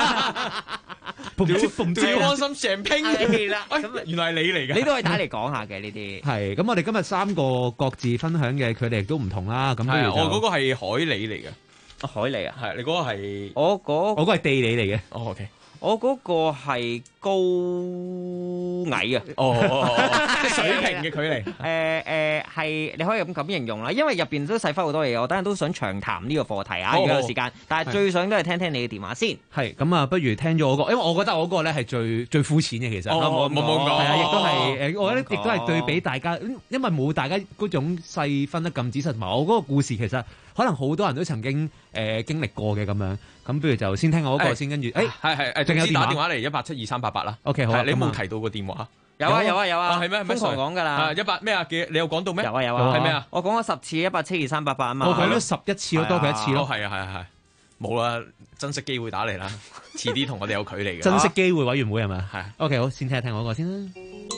最安心成拼啦。 咁原來係你嚟嘅， 你都可以打嚟講下嘅呢啲。 係，咁我哋今日三個各自分享嘅距離都唔同啦。咁我嗰個係海里嚟嘅， 海里啊， 係你嗰個係我嗰個係地理嚟嘅。 OK。 我嗰個係高矮啊！ 即係水平嘅距離。 係你可以咁形容啦，因為入邊都細分好多嘢，我等陣都想長談呢個課題啊，如果有時間。但係最想都係聽聽你嘅電話先。 係咁啊，不如聽咗我個，因為我覺得我嗰個咧係最膚淺嘅，其實。 冇講。 係啊，亦都係我覺得亦都係對比大家，因為冇大家嗰種細分得咁仔細。同埋我嗰個故事其實可能好多人都曾經經歷過嘅咁樣。咁不如就先聽我嗰個先，跟住係，仲有打電話嚟1872388啦。 OK， 好， 你冇提到個電話？ 有啊， 係咩？ 瘋狂講㗎啦。 100咩啊？你有講到咩？ 有啊， 係咩啊？ 我講咗10次1872388啊嘛。 我講咗11次咯，多佢1次咯。 係啊，冇啦，珍惜機會打嚟啦，遲啲同我哋有距離嘅。 珍惜機會委員會係咪？ 係。 OK， 好，先聽一聽我個先啦。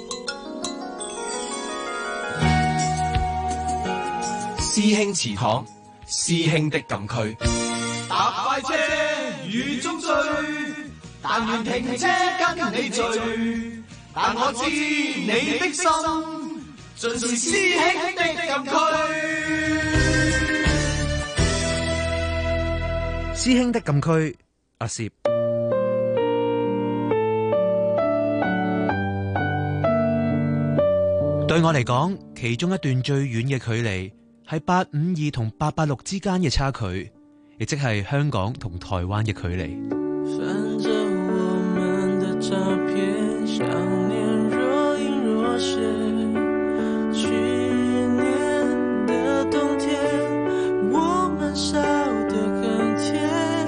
師兄祠堂，師兄的禁區。搭快車雨中追，但願停車跟你聚。但我知你的心，盡是師兄的禁區。 師兄的禁區，阿攝。對我嚟講，其中一段最遠嘅距離係852同886之間嘅差距。亦即係香港同台灣嘅距離。翻着我們的照片，想念若隱若雪，去年的冬天，我们笑得很甜，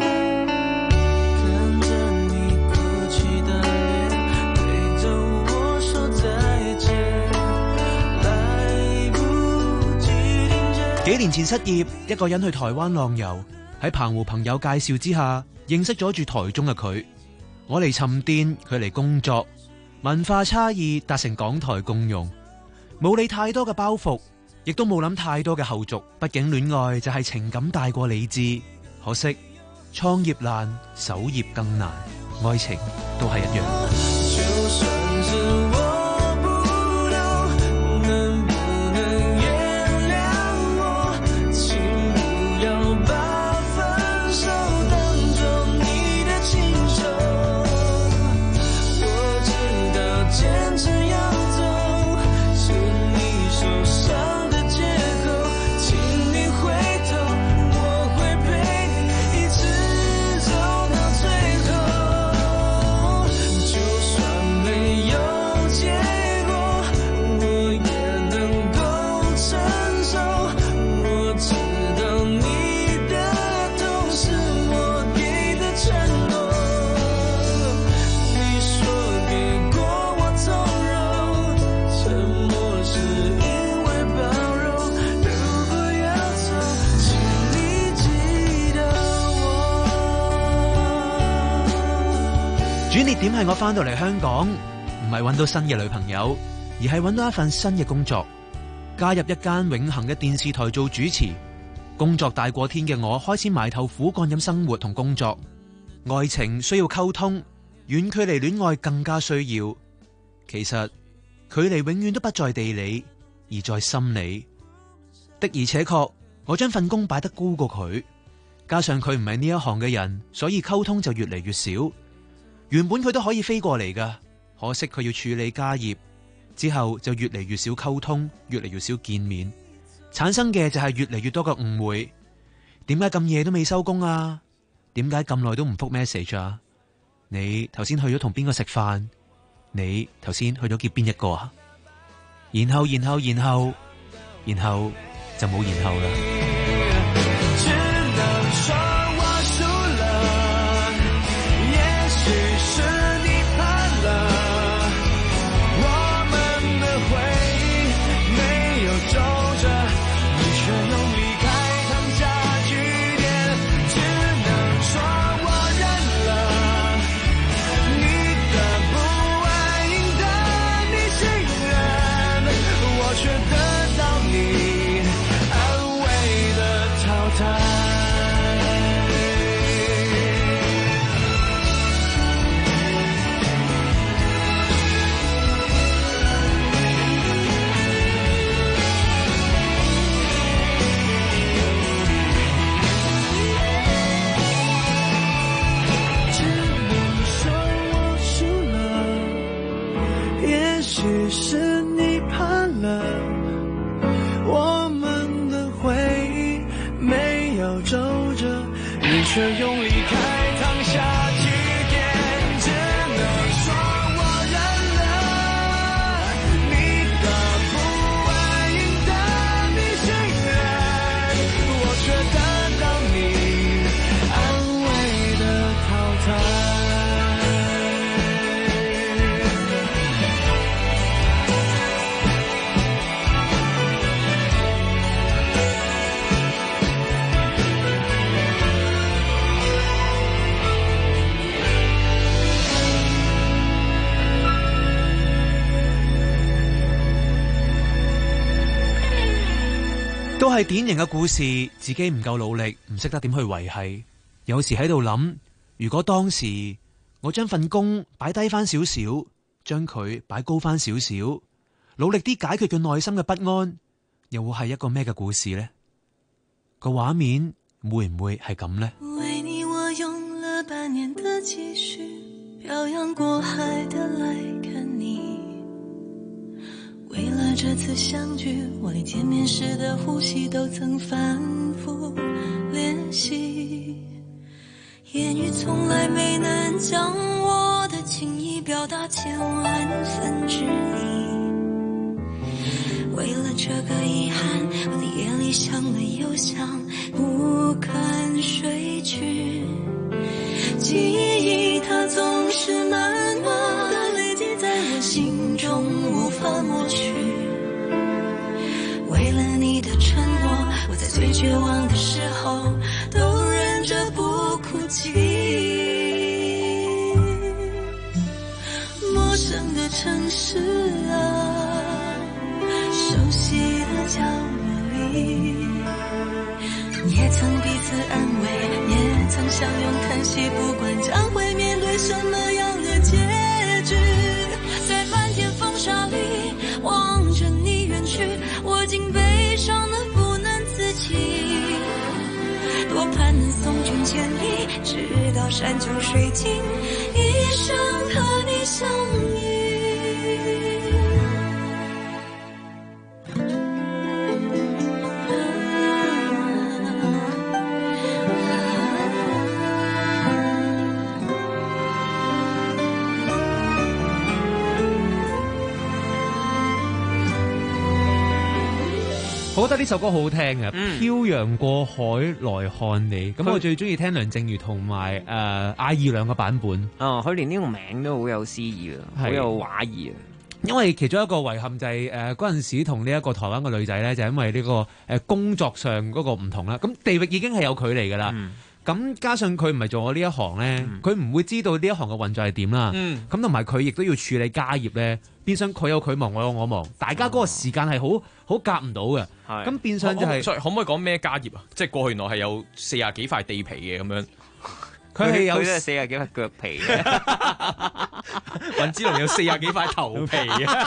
看着你哭泣的脸，对着我說再見，來不及聽見。 幾年前失業，一個人去台灣浪遊，喺澎湖朋友介紹之下，認識咗住台中嘅佢。我嚟沉澱，佢嚟工作，文化差異達成港台共融，冇理太多嘅包袱，亦都冇諗太多嘅後續。畢竟戀愛就係情感大過理智，可惜創業難，守業更難，愛情都係一樣。 就算是我不懂，能不能原諒我，請不要把分手當作你的親手，我知道堅持要走是你受傷的借口，請你回頭，我會陪你一直走到最後，就算沒有結果，我也能夠承受，我知道你的痛是我給的承諾，你說給過我從容，沉默是因為包容，如果要走，請你記得我。 轉捩點係我返到嚟香港，唔係揾到新嘅女朋友，而係揾到一份新嘅工作，加入一間永恆嘅電視台做主持。工作大過天嘅我開始埋頭苦幹咁生活同工作。愛情需要溝通，遠距離戀愛更加需要。其實距離永遠都不在地理，而在心理。的而且確，我將份工擺得高過佢，加上佢唔係呢一行嘅人，所以溝通就越嚟越少。原本佢都可以飛過嚟㗎，可惜佢要處理家業，之後就越嚟越少溝通，越嚟越少見面，產生嘅就係越嚟越多嘅誤會。點解咁夜都未收工啊？點解咁耐都唔覆 message 啊？你頭先去咗同邊個食飯？你頭先去咗見邊一個啊？然後就冇然後啦。 只能說我輸了，也許是你怕了，我們的回憶沒有皺褶，你卻又離開躺下句點，只能說我認了，你的不安贏得你信任，我卻得到你安慰的淘汰。只能說我輸了，也許是你怕了，我們的回憶沒有皺褶，你卻用離開躺下句點，只能說我認了，你的不安贏得你信任，我卻得到你安慰的淘汰。 都係典型嘅故事，自己唔夠努力，唔識得點去維繫。有時喺度諗，如果當時我將份工擺低翻少少，將佢擺高翻少少，努力啲解決佢內心嘅不安，又會係一個咩嘅故事呢？個畫面會唔會係咁呢？ 為你我用了半年的積蓄，漂洋過海的來看你，為了這次相聚，我連見面時的呼吸都曾反覆練習，言語從來沒能將我的情意表達千萬分之一。 為了這個遺憾，我的夜裡想了又想，不肯睡去。記憶它總是慢慢地累積在我心中，無法抹去。為了你的承諾，我在最絕望的時候都忍着不哭泣。陌生的城市啊，熟悉的角落裡，也曾彼此安慰，也曾相擁嘆息，不管將會面對什麼樣的結局。在漫天風沙裡望着你遠去，我竟悲傷得不能自己。多盼能送君千里，直到山窮水盡，一生和你相依。 我覺得呢首歌好好聽嘅，漂洋過海來看你。咁我最中意聽梁靜茹同埋阿義兩個版本。 佢連呢個名都好有詩意啊，好有畫意啊。 因為其中一個遺憾就係嗰陣時同呢一個台灣嘅女仔咧，就係因為呢個工作上嗰個唔同啦。咁地域已經係有距離㗎啦。咁加上佢唔係做我呢一行咧，佢唔會知道呢一行嘅運作係點啦。咁同埋佢亦都要處理家業咧，變相佢有佢忙，我有我忙，大家嗰個時間係好夾唔到嘅。咁變相就係可唔可以講咩家業啊？即係過去原來係有40幾塊地皮嘅咁樣。 佢係有40幾塊腳皮嘅， 雲之龍有40幾塊頭皮嘅。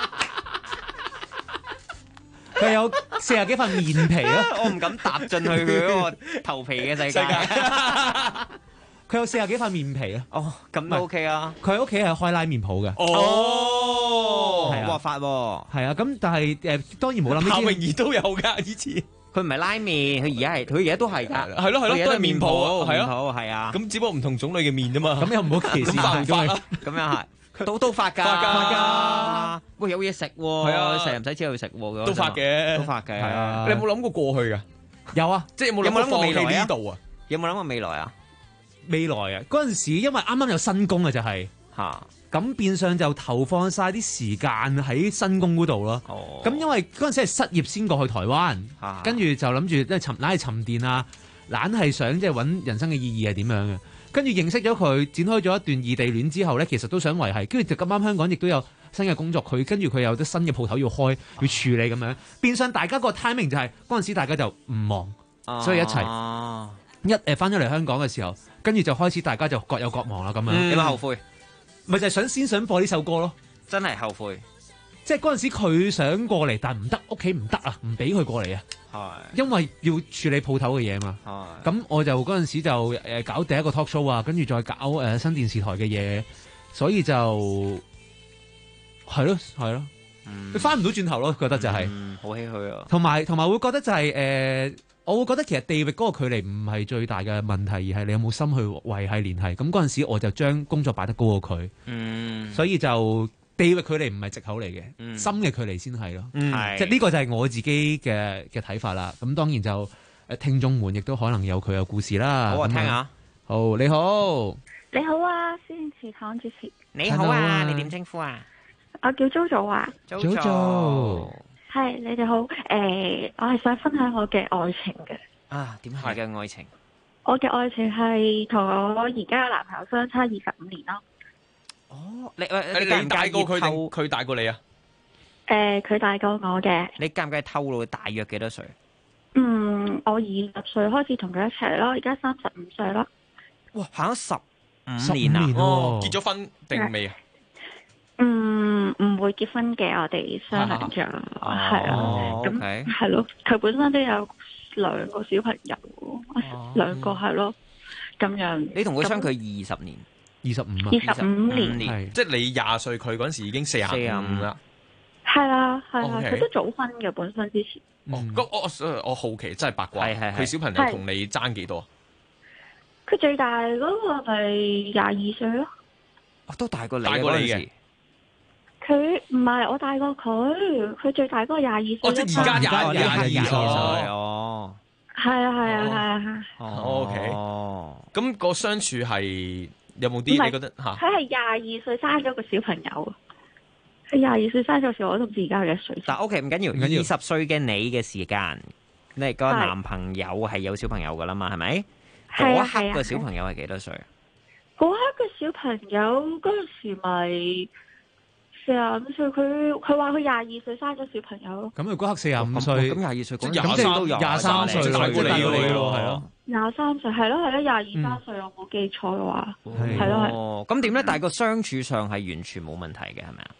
佢有40幾塊面皮啊！ 我唔敢踏進去佢嗰個頭皮嘅世界。 佢有40幾塊面皮啊！ 哦，咁都 OK 啊！ 佢喺屋企係開拉麵鋪嘅。 哦， 係哇發喎！ 係啊，咁但係當然冇諗。 夏榮儀都有㗎，以前。 佢唔係拉麵，佢而家都係㗎。 係咯，都係麵鋪， 係啊。 咁只不過唔同種類嘅麵啫嘛。 咁又唔好歧視犯法啦。 咁樣係。都發㗎，喂有嘢食喎，成日唔使錢去食喎， 都發嘅， 都發嘅。 你有冇諗過過去㗎？ 有啊， 即係有冇諗過未來呢度啊？ 有冇諗過未來啊？ 未來啊，嗰陣時因為啱啱有新工啊，就係咁變相就投放晒啲時間喺新工嗰度咯。咁因為嗰陣時係失業先過去台灣，跟住就諗住即係懶係沉澱啊，懶係想即係揾人生嘅意義係點樣嘅。跟住認識咗佢，展開咗一段異地戀之後咧，其實都想維繫。跟住就咁啱香港亦都有新嘅工作，跟住佢有啲新嘅鋪頭要開，要處理咁樣。變相大家個 timing 就係嗰陣時大家就唔忙，所以一齊翻咗嚟香港嘅時候，跟住就開始大家就各有各忙啦咁樣。 有冇後悔？ 咪就係想播呢首歌咯。 真係後悔。 即係嗰陣時佢想過嚟，但係唔得，屋企唔得啊，唔俾佢過嚟啊。因為要處理鋪頭嘅嘢嘛。咁我就嗰陣時就搞第一個 talk show 啊，跟住再搞新電視台嘅嘢，所以就係咯，你翻唔到轉頭咯，覺得就係好唏噓啊。同埋會覺得就係我會覺得其實地域嗰個距離唔係最大嘅問題，而係你有冇心去維繫聯繫。咁嗰陣時我就將工作擺得高過佢，所以就。地域距離唔係藉口嚟嘅，心嘅距離先係咯。即係呢個就係我自己嘅睇法啦。咁當然就聽眾們亦都可能有佢嘅故事啦。 好啊，聽下。 好，你好。 你好啊，師兄祠堂主持。 你好啊，你點稱呼啊？ 我叫 JoJo 啊。 JoJo。 係，你哋好。我係想分享我嘅愛情嘅。 啊，點係嘅愛情？ 我嘅愛情係同我而家嘅男朋友相差25年咯。 哦， 你大過佢定佢大過你啊？ 佢大過我嘅。 你介唔介意透露大約幾多歲？ 我20歲開始同佢一齊咯，而家35歲咯。 哇，行咗15年啊！ 結咗婚定未啊？ 唔會結婚嘅，我哋商量咗，係啊。咁係咯，佢本身都有2個小朋友，2個係咯，咁樣。 你同佢相距20年。 25年， 即係你20歲，佢嗰陣時已經45啦。 係啦，佢都早婚嘅本身之前。 我好奇真係八卦，佢小朋友同你爭幾多？ 佢最大嗰個係22歲咯。 都大過你嘅。 佢唔係我大過佢，佢最大嗰個22歲。 哦，即係而家22歲哦。 係啊。 OK。咁個相處係有冇啲你覺得嚇？ 佢係22歲生咗個小朋友。佢22歲生咗時，我都唔知而家係幾歲。 但 OK 唔緊要，20歲嘅你嘅時間，你個男朋友係有小朋友噶啦嘛？係咪？嗰一刻個小朋友係幾多歲？ 嗰刻個小朋友嗰陣時咪45歲，佢話佢22歲生咗小朋友咯。 咁佢嗰刻45歲， 咁22歲， 咁即係23歲大過你咯，係咯 ？23歲係咯，22-23歲我冇記錯嘅話，係咯。 咁點咧？但係個相處上係完全冇問題嘅，係咪啊？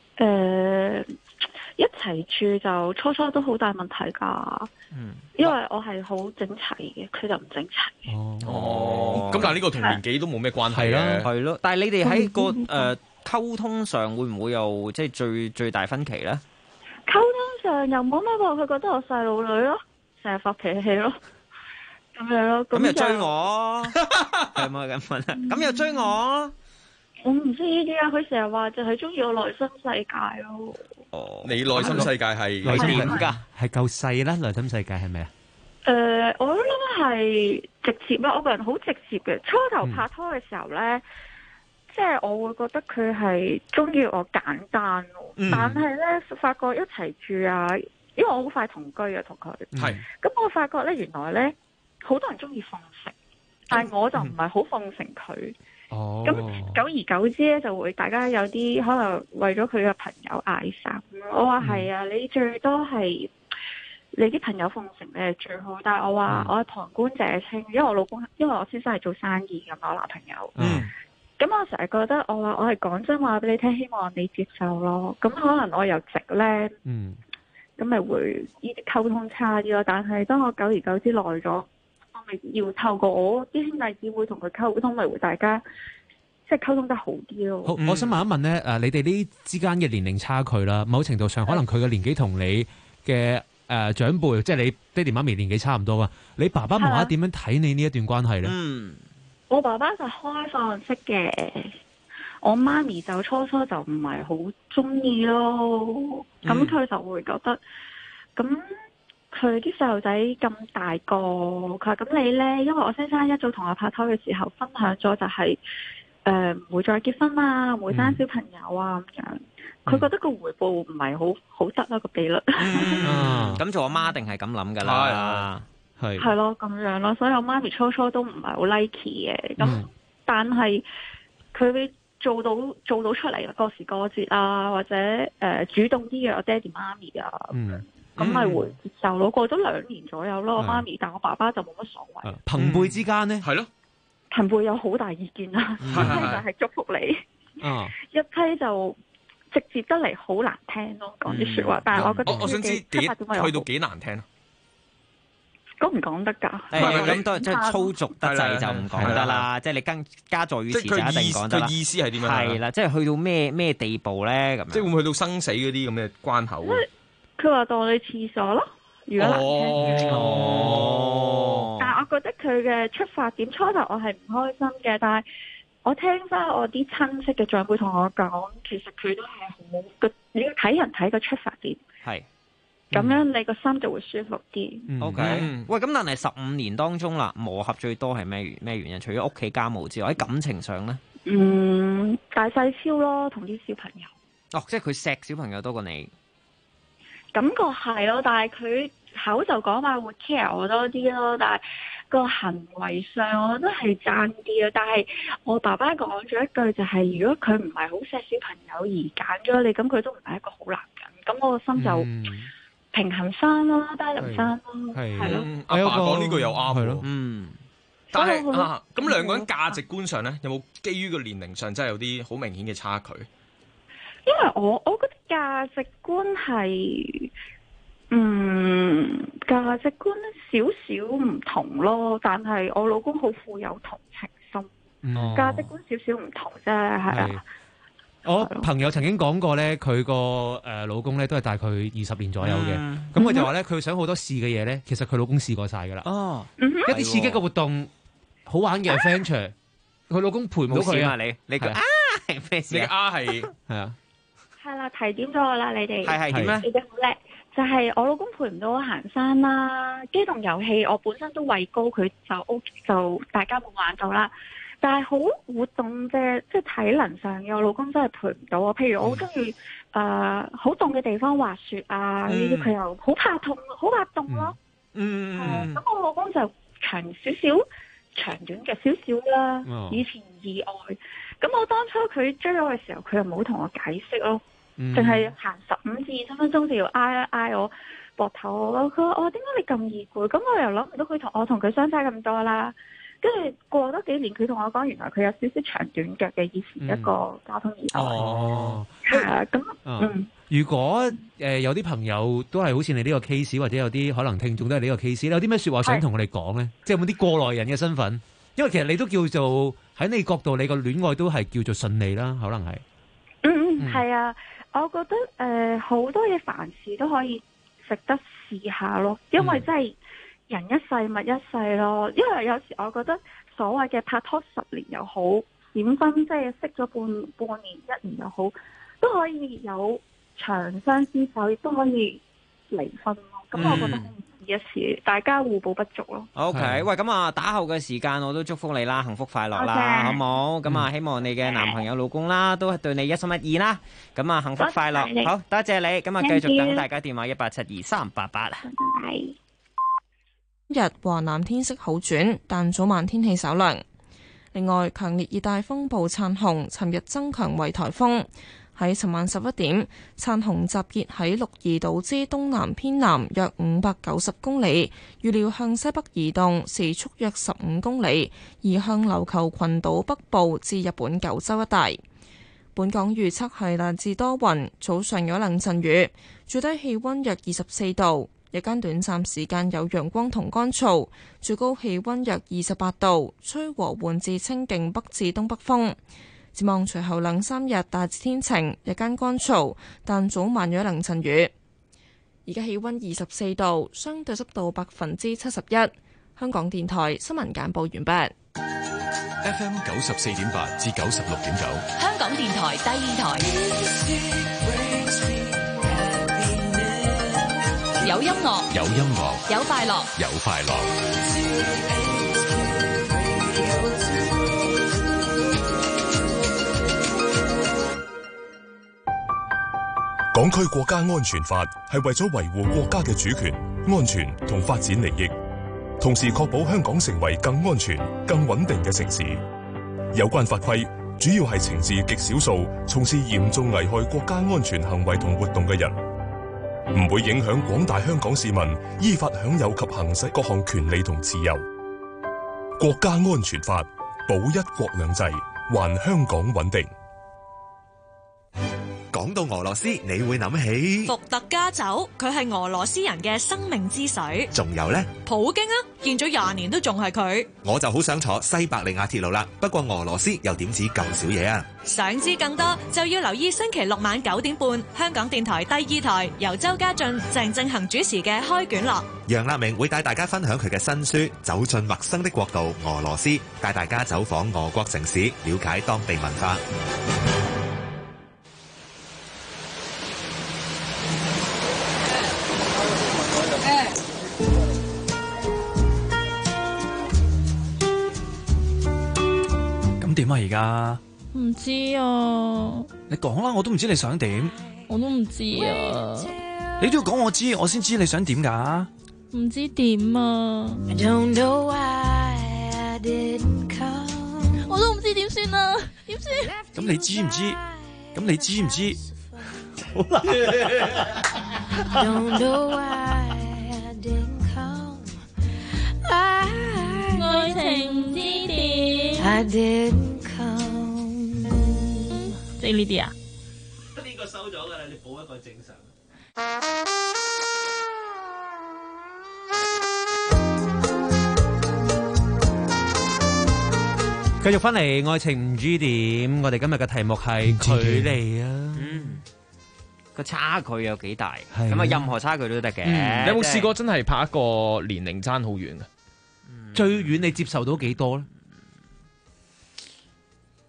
一齊住就初初都好大問題㗎，因為我係好整齊嘅，佢就唔整齊。 咁但係呢個同年紀都冇咩關係啦， 係咯。但係你哋喺個溝通上會唔會有即係最大分歧咧？ 溝通上又冇乜喎，佢覺得我細路女咯，成日發脾氣咯，咁樣咯。 咁又追我，係咪咁問啊？咁又追我？ 我唔知呢啲啊，佢成日話就係中意我內心世界咯。 你內心世界係點㗎？係夠細啦，內心世界係咪啊？ 我都諗係直接啦，我個人好直接嘅。初頭拍拖嘅時候咧，即係我會覺得佢係中意我簡單咯。但係咧，發覺一齊住啊，因為我好快同居啊，同佢。係。咁我發覺咧，原來咧好多人中意奉承，但係我就唔係好奉承佢。咁久而久之咧，就會大家有啲可能為咗佢嘅朋友嗌交。我話係啊，你最多係你啲朋友奉承你係最好，但係我話我係旁觀者清，因為我先生係做生意咁，我男朋友。咁我成日覺得我話我係講真話俾你聽，希望你接受咯。咁可能我又直咧，咁咪會呢啲溝通差啲咯。但係當我久而久之耐咗，要透過我啲兄弟姊妹同佢溝通，咪會大家即係溝通得好啲咯。 好，我想問一問咧，你哋呢之間嘅年齡差距啦，某程度上可能佢嘅年紀同你嘅長輩，即係你爹哋媽咪年紀差唔多啊。你爸爸媽媽點樣睇你呢一段關係咧？ 我爸爸就開放式嘅，我媽咪就初初就唔係好中意咯。咁佢就會覺得咁。佢啲細路仔咁大個，佢話咁你呢？因為我先生一早同我拍拖嘅時候分享咗，就係唔會再結婚啊，唔會生小朋友啊咁樣。佢覺得個回報唔係好得啦個比率。 咁做阿媽定係咁諗㗎啦， 係咯咁樣咯。所以我媽咪初初都唔係好 like 嘅，咁但係佢做到出嚟過時過節啊，或者主動啲約我爹哋媽咪啊咁樣。咁咪會接受咯，過咗2年左右咯，我媽咪，但我爸爸就冇乜所謂。 朋輩之間咧，係咯， 朋輩有好大意見啦，一批就係祝福你，一批就直接得嚟好難聽咯，講啲說話。但係我覺得我想知去到幾難聽？ 講唔講得㗎？ 咁都即係粗俗得滯就唔講得啦，即係你跟加助語詞就一定講得啦。 佢意思係點樣？ 係啦，即係去到咩地步咧？咁即係會唔會去到生死嗰啲咁嘅關口？ 佢話當你廁所咯，如果難聽。但係我覺得佢嘅出發點初頭我係唔開心嘅，但係我聽翻我啲親戚嘅長輩同我講，其實佢都係好個，你要睇人睇個出發點。係。咁樣你個心就會舒服啲。 OK。喂，咁但係15年當中啦，磨合最多係咩原因？除咗屋企家務之外，喺感情上咧？ 大細超咯，同啲小朋友。 哦，即係佢錫小朋友多過你。 感覺係咯，但係佢口就講話會 care 我多啲咯，但係個行為上我覺得係爭啲咯。但係我爸爸講咗一句就係，如果佢唔係好錫小朋友而揀咗你，咁佢都唔係一個好男人。咁我個心就平衡翻咯，單人翻咯，係咯。 阿爸講呢句又啱係咯。但係咁兩個人價值觀上咧，有冇基於個年齡上真係有啲好明顯嘅差距？ 因為我覺得價值觀係，價值觀少少唔同咯。但係我老公好富有同情心，價值觀少少唔同啫，係啊。 我朋友曾經講過咧，佢個老公咧都係大概20年左右嘅。咁佢就話咧，佢想好多試嘅嘢咧，其實佢老公試過晒噶啦。一啲刺激嘅活動，好玩嘅 adventure，佢老公陪唔到佢啊！ 你佢係咩事啊？ 係啊。 係啦，提點咗我啦，你哋係點咧？ 你哋好叻，就係我老公陪唔到我行山啦，機動遊戲我本身都畏高，佢就大家冇玩到啦。但係好活動嘅，即係體能上嘅，我老公真係陪唔到我。譬如我好中意好凍嘅地方滑雪啊，呢啲佢又好怕痛，好怕凍咯。咁我老公就長短嘅少少啦。以前意外，咁我當初佢追我嘅時候，佢又冇同我解釋咯，淨係行15至20分鐘就要挨我膊頭咯。佢話點解你咁易攰？咁我又諗唔到我同佢相差咁多啦。跟住過咗幾年，佢同我講，原來佢有少少長短腳嘅以前一個交通意外。係啊，咁如果有啲朋友都係好似你呢個 case， 或者有啲可能聽眾都係呢個 case， 你有啲咩説話想同我哋講咧？即係有冇啲過來人嘅身份？因為其實你都叫做喺你角度，你個戀愛都係叫做順利啦，可能係。 係啊，我覺得好多嘢凡事都可以值得試下咯，因為真係。人一世物一世咯，因為有時我覺得所謂嘅拍拖10年又好，閃婚即係識咗半年1年又好，都可以有長相廝守，亦都可以離婚咯。咁我覺得可以試一試，大家互補不足咯。 OK， 喂，咁啊打後嘅時間我都祝福你啦，幸福快樂啦，好冇？咁啊希望你嘅男朋友老公啦，都係對你一心一意啦。咁啊幸福快樂，好多謝你。咁啊繼續等大家電話1872388。拜拜。 日華南天色好轉，但早晚天氣稍涼。另外，強烈熱帶風暴燦紅尋日增強為颱風，喺尋晚11點，燦紅集結喺鹿兒島之東南偏南約590公里，預料向西北移動，時速約15公里，移向琉球群島北部至日本九州一帶。本港預測係大致多雲，早上有兩陣雨，最低氣溫約24度。日間短暫時間有陽光同乾燥，最高氣溫約28度，吹和緩至清勁北至東北風。展望隨後2-3日大致天晴，日間乾燥，但早晚有兩陣雨。而家氣溫24度，相對濕度71%。香港電台新聞簡報完畢。 FM 94.8至96.9， 香港電台第2台。有音樂， 有音樂， 有快樂， 有快樂。 港區國家安全法係為咗維護國家嘅主權、安全同發展利益，同時確保香港成為更安全、更穩定嘅城市。有關法規主要係懲治極少數從事嚴重危害國家安全行為同活動嘅人，唔會影響廣大香港市民依法享有及行使各項權利同自由。國家安全法保一國兩制，還香港穩定。 講到俄羅斯，你會諗起伏特加酒，佢係俄羅斯人嘅生命之水。 仲有呢？ 普京啊，見咗20年都仲係佢。 我就好想坐西伯利亞鐵路啦，不過俄羅斯又點止咁少嘢啊？ 想知更多就要留意星期六晚9點半，香港電台第2台由周家俊、鄭正恒主持嘅開卷樂。 楊立明會帶大家分享佢嘅新書《走進陌生的國度俄羅斯》，帶大家走訪俄國城市，了解當地文化。 點啊而家？ 唔知啊。 你講啦，我都唔知你想點。 我都唔知啊。 你都要講我知，我先知你想點㗎。 唔知點啊。我都唔知點算啊，點算？ 咁你知唔知？咁你知唔知？好難。 愛情唔知點。即係呢啲啊？ 呢個收咗㗎啦，你補一個正常。繼續翻嚟，愛情唔知點。我哋今日嘅題目係距離啊。 個差距有幾大？咁啊，任何差距都得嘅。 你有冇試過真係拍一個年齡爭好遠嘅？ 最遠你接受到幾多咧？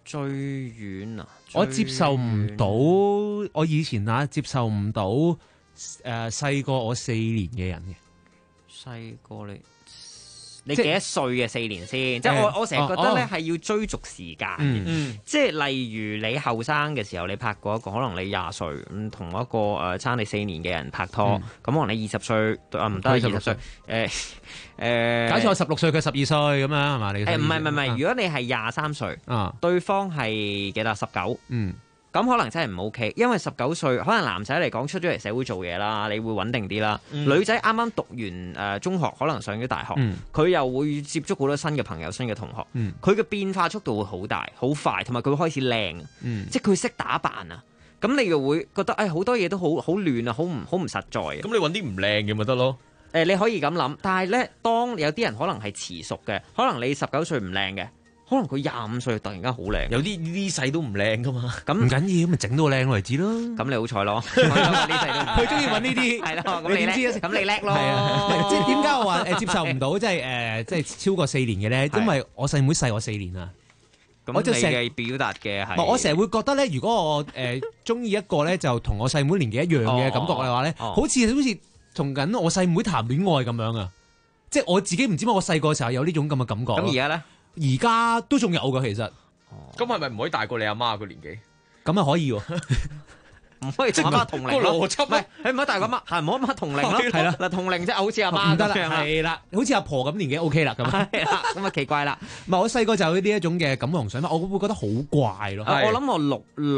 最遠啊！ 我接受唔到，我以前接受唔到細過我4年嘅人嘅。 細過你幾多歲嘅4年先？即係我成日覺得咧係要追逐時間嘅。即係例如你後生嘅時候，你拍過一個可能你20歲咁，同一個差你4年嘅人拍拖，咁可能你20歲唔得20歲假設我16歲，佢12歲咁樣係嘛？你唔係，如果你係23歲，對方係幾多19？咁可能真係唔 OK，因為19歲可能男仔嚟講出咗嚟社會做嘢啦，你會穩定啲啦。女仔啱啱讀完中學，可能上咗大學，佢又會接觸好多新嘅朋友、新嘅同學，佢嘅變化速度會好大、好快，同埋佢會開始靚，即係佢識打扮啊。咁你又會覺得好多嘢都好亂啊，好唔實在啊。 咁你揾啲唔靚嘅咪得咯？ 你可以咁諗，但係咧，當有啲人可能係遲熟嘅，可能你19歲唔靚嘅。可能佢25歲突然間好靚， 有啲呢世都唔靚噶嘛。 咁唔緊要，咁咪整到靚為止咯。 咁你好彩咯，佢中意揾呢啲， 係咯。 你點知啊？ 咁你叻咯。 係啊，即係點解我話接受唔到，即係超過4年嘅咧？因為我細妹細我4年啊。 我就成日表達嘅係， 我成日會覺得咧，如果我中意一個咧，就同我細妹年紀一樣嘅感覺嘅話咧，好似同緊我細妹談戀愛咁樣啊！即係我自己唔知乜，我細個嘅時候有呢種咁嘅感覺。 咁而家咧？ 而家都仲有噶，其實。 咁係咪唔可以大過你阿媽個年紀？ 咁啊可以喎， 唔可以即係阿媽同齡咯。 個邏輯唔係，佢唔可以大過媽，係唔可以媽同齡咯。係啦，嗱同齡即係好似阿媽唔得啦，係啦，好似阿婆咁年紀 OK 啦咁。 係啦，咁啊奇怪啦。 唔係我細個就有呢一種嘅感同想法，我會覺得好怪咯。 我諗我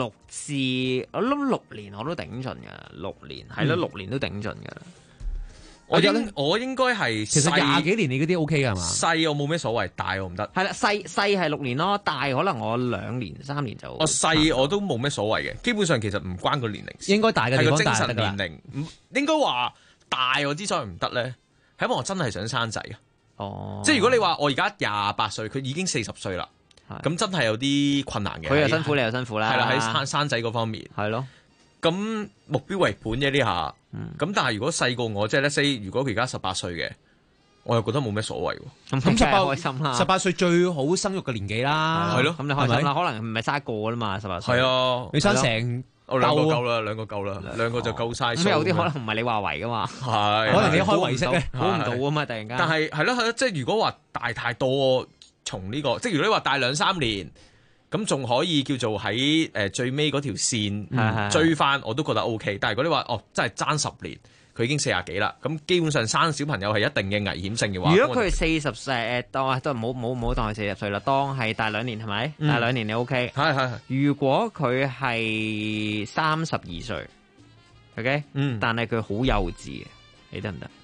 6年我都頂盡㗎，6年係咯，6年都頂盡㗎。 我應該係其實20幾年你嗰啲 OK 㗎係嘛？ 細我冇咩所謂，大我唔得。 係啦，細係6年咯，大可能我2年3年就。 我細我都冇咩所謂嘅，基本上其實唔關個年齡事。 應該大嘅地方大係個精神年齡，應該話大我之所以唔得咧，係因為我真係想生仔啊。 哦， 即係如果你話我而家28歲，佢已經40歲啦，咁真係有啲困難嘅。 佢又辛苦，你又辛苦啦。 係啦，喺生仔嗰方面。 係咯。 咁目標為本啫呢下，咁但係如果細過我，即係 let's say，如果佢而家18歲嘅，我又覺得冇咩所謂喎。 咁開心啦 ！18歲最好生育嘅年紀啦， 係咯， 咁你開心啦。可能唔係生一個啦嘛，18歲。 係啊， 你生成 2個夠啦，2個夠啦，2個就夠晒。 咁有啲可能唔係你華為噶嘛， 係可能你開維式咧， 估唔到啊嘛，突然間。 但係係咯，即係如果話大太多，從呢個，即係如果你話大2-3年。咁仲可以叫做喺最尾嗰條線追翻，我都覺得 OK。但係如果你話真係爭10年，佢已經40幾啦，咁基本上生小朋友係一定嘅危險性嘅話， 如果佢係40歲，當都唔好當佢40歲啦，當係大2年係咪？大2年你 OK？ 係。 如果佢係32歲，OK？但係佢好幼稚嘅，你得唔得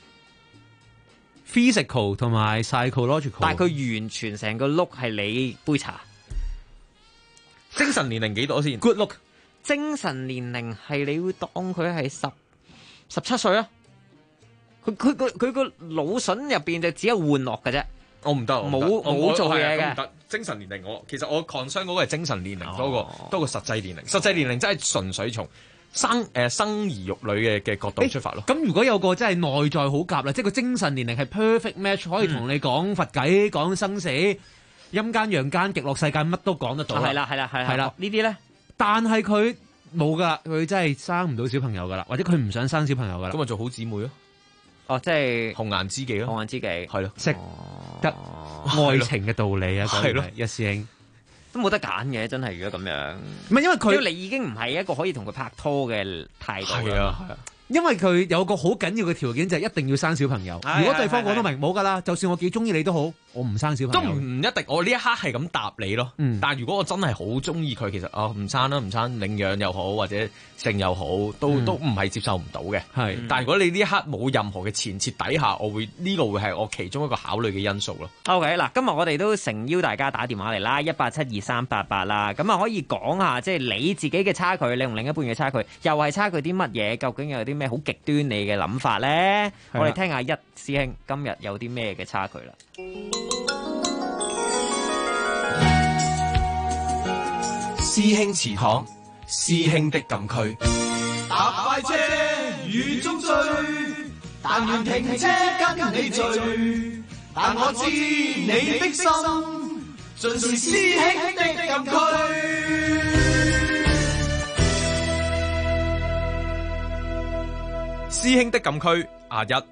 ？Physical 同埋 psychological， 但係佢完全成個 look 係你杯茶。 精神年齡幾多先 ？Good look， 精神年齡係你會當佢係17歲啊？佢個腦筍入邊就只有玩樂嘅啫。 我唔得， 冇做嘢嘅。 唔得，精神年齡其實我 concern 嗰個係精神年齡多過實際年齡。實際年齡真係純粹從生兒育女嘅角度出發咯。 咁如果有個真係內在好夾啦，即係個精神年齡係 perfect match，可以同你講佛偈、講生死。陰間陽間極樂世界乜都講得到啦， 係啦，呢啲咧， 但係佢冇噶，佢真係生唔到小朋友噶啦，或者佢唔想生小朋友噶啦， 咁咪做好姊妹咯。 哦，即係紅顏知己咯， 紅顏知己係咯， 識得愛情嘅道理啊，係咯，一師兄都冇得揀嘅，真係如果咁樣， 唔係因為佢你已經唔係一個可以同佢拍拖嘅態度啦。 因為佢有個好緊要嘅條件就係一定要生小朋友。如果對方講得明冇噶啦，就算我幾中意你都好，我唔生小朋友。 都唔一定，我呢一刻係咁答你咯。但係如果我真係好中意佢，其實唔生啦，唔生領養又好，或者性又好，都唔係接受唔到嘅。係，但係如果你呢一刻冇任何嘅前設底下，我會呢個會係我其中一個考慮嘅因素咯。 OK， 嗱，今日我哋都誠邀大家打電話嚟啦，1872388啦，咁啊可以講下即係你自己嘅差距，你同另一半嘅差距，又係差距啲乜嘢？究竟有啲咩好極端你嘅諗法咧？我哋聽下一師兄今日有啲咩嘅差距啦。 師兄祠堂，師兄的禁區。搭快車雨中追，但願停車跟你醉。但我知你的心盡是師兄的禁區。 師兄的禁區阿一。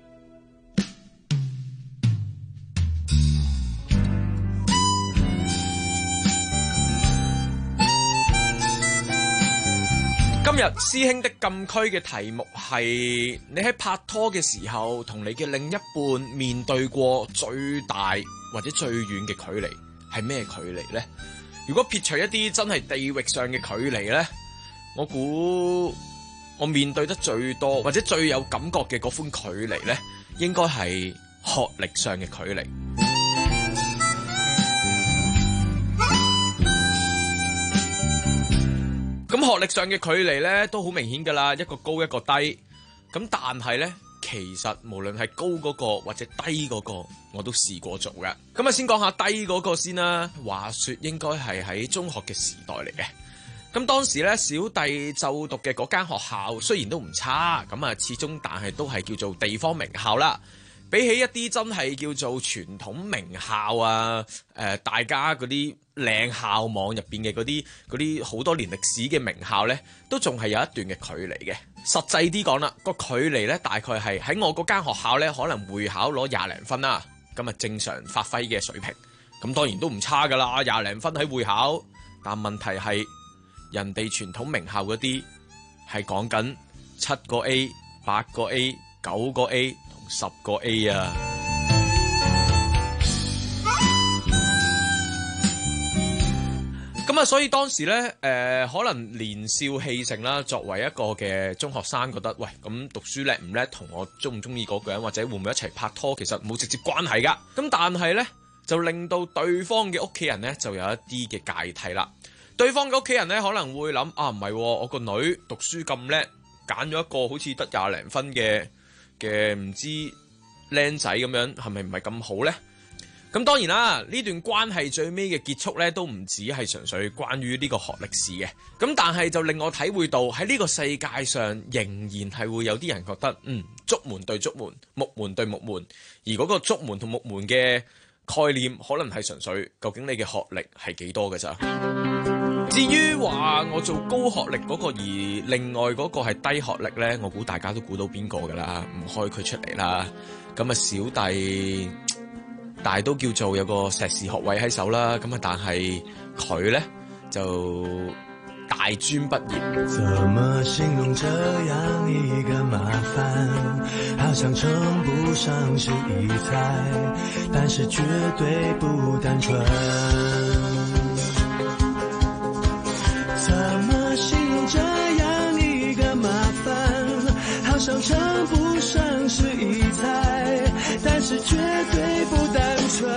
今日師兄的禁區嘅題目係你喺拍拖嘅時候同你嘅另一半面對過最大或者最遠嘅距離係咩距離呢？如果撇除一啲真係地域上嘅距離呢，我估我面對得最多或者最有感覺嘅嗰款距離呢，應該係學歷上嘅距離。咁學歷上嘅距離咧都好明顯㗎啦，一個高一個低。咁但係咧，其實無論係高嗰個或者低嗰個，我都試過做嘅。咁啊，先講下低嗰個先啦。話說應該係喺中學嘅時代嚟嘅。咁當時咧，小弟就讀嘅嗰間學校雖然都唔差，咁啊始終但係都係叫做地方名校啦。比起一啲真係叫做傳統名校啊，大家嗰啲靚校網入邊嘅嗰啲好多年歷史嘅名校呢，都仲係有一段嘅距離嘅。實際啲講啦，個距離呢大概係喺我嗰間學校呢，可能會考攞20零分啦，咁啊正常發揮嘅水平，咁當然都唔差噶啦，20零分喺會考。但問題係人哋傳統名校嗰啲係講緊7個 A、8個 A、9個 A。10個 A 啊！咁啊，所以當時呢，可能年少氣盛啦，作為一個嘅中學生，覺得喂，咁讀書叻唔叻，同我中唔中意嗰個人或者會唔會一齊拍拖，其實冇直接關係噶。咁但係呢，就令到對方嘅屋企人呢，就有一啲嘅芥蒂啦。對方嘅屋企人呢，可能會諗啊，唔係，我個女讀書咁叻，揀咗一個好似得20零分嘅唔知靚仔咁樣，係咪唔係咁好呢？咁當然啦，呢段關係最尾嘅結束呢，都唔止係純粹關於呢個學歷史嘅。咁但係就令我體會到喺呢個世界上，仍然係會有啲人覺得，竹門對竹門，木門對木門，而嗰個竹門同木門嘅概念，可能係純粹究竟你嘅學歷係幾多㗎咋？至於話我做高學歷嗰個，而另外嗰個係低學歷呢，我估大家都估到邊個㗎啦，唔開佢出嚟啦。咁啊，小弟但係都叫做有個碩士學位喺手啦。咁啊，但係佢呢，就大專畢業。怎麼形容這樣一個麻煩，好像稱不上是異彩，但是絕對不單純。怎麼形容這樣一個麻煩，好像稱不上是異彩，但是絕對不單純。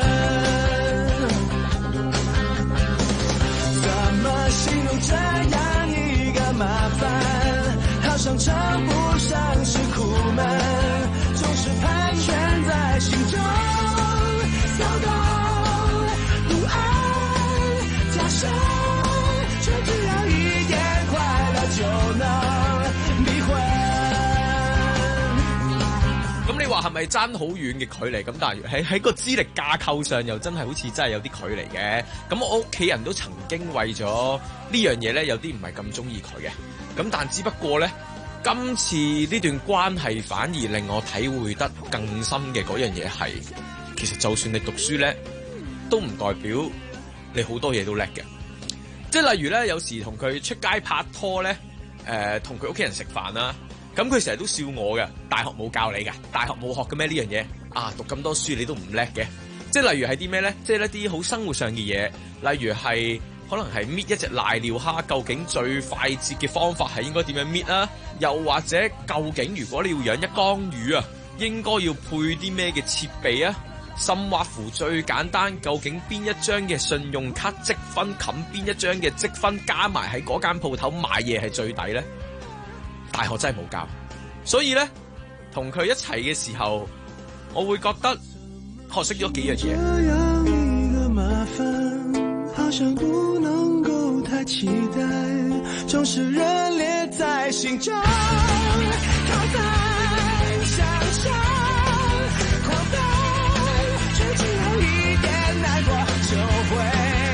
怎麼形容這樣一個麻煩，好像稱不上是苦悶，總是盤旋在心中騷動不安加深，卻只要一點快樂就能迷昏。咁你話係咪爭好遠嘅距離？咁但係喺個資歷架構上又真係好似真係有啲距離嘅。咁我屋企人都曾經為咗呢樣嘢呢，有啲唔係咁中意佢嘅。咁但只不過呢，今次呢段關係反而令我體會得更深嘅嗰樣嘢係，其實就算你讀書呢，都唔代表你好多嘢都叻嘅。即係例如呢，有時同佢出街拍拖呢，同佢屋企人食飯啦。咁佢成日都笑我嘅，大學冇教你嘅，大學冇學嘅咩呢樣嘢啊？讀咁多書你都唔叻嘅，即係例如係啲咩呢？即係一啲好生活上嘅嘢，例如係可能係搣一隻瀨尿蝦，究竟最快捷嘅方法係應該點樣搣啊？又或者究竟如果你要養一缸魚啊，應該要配啲咩嘅設備啊？甚或乎最簡單，究竟邊一張嘅信用卡積分冚邊一張嘅積分，加埋喺嗰間鋪頭買嘢係最抵呢？大學真係冇教，所以呢，同佢一齊嘅時候，我會覺得學識咗幾樣嘢。這樣一個麻煩，好像不能夠太期待，總是熱烈在心中，靠在想象，狂奔，卻只有一點難過就會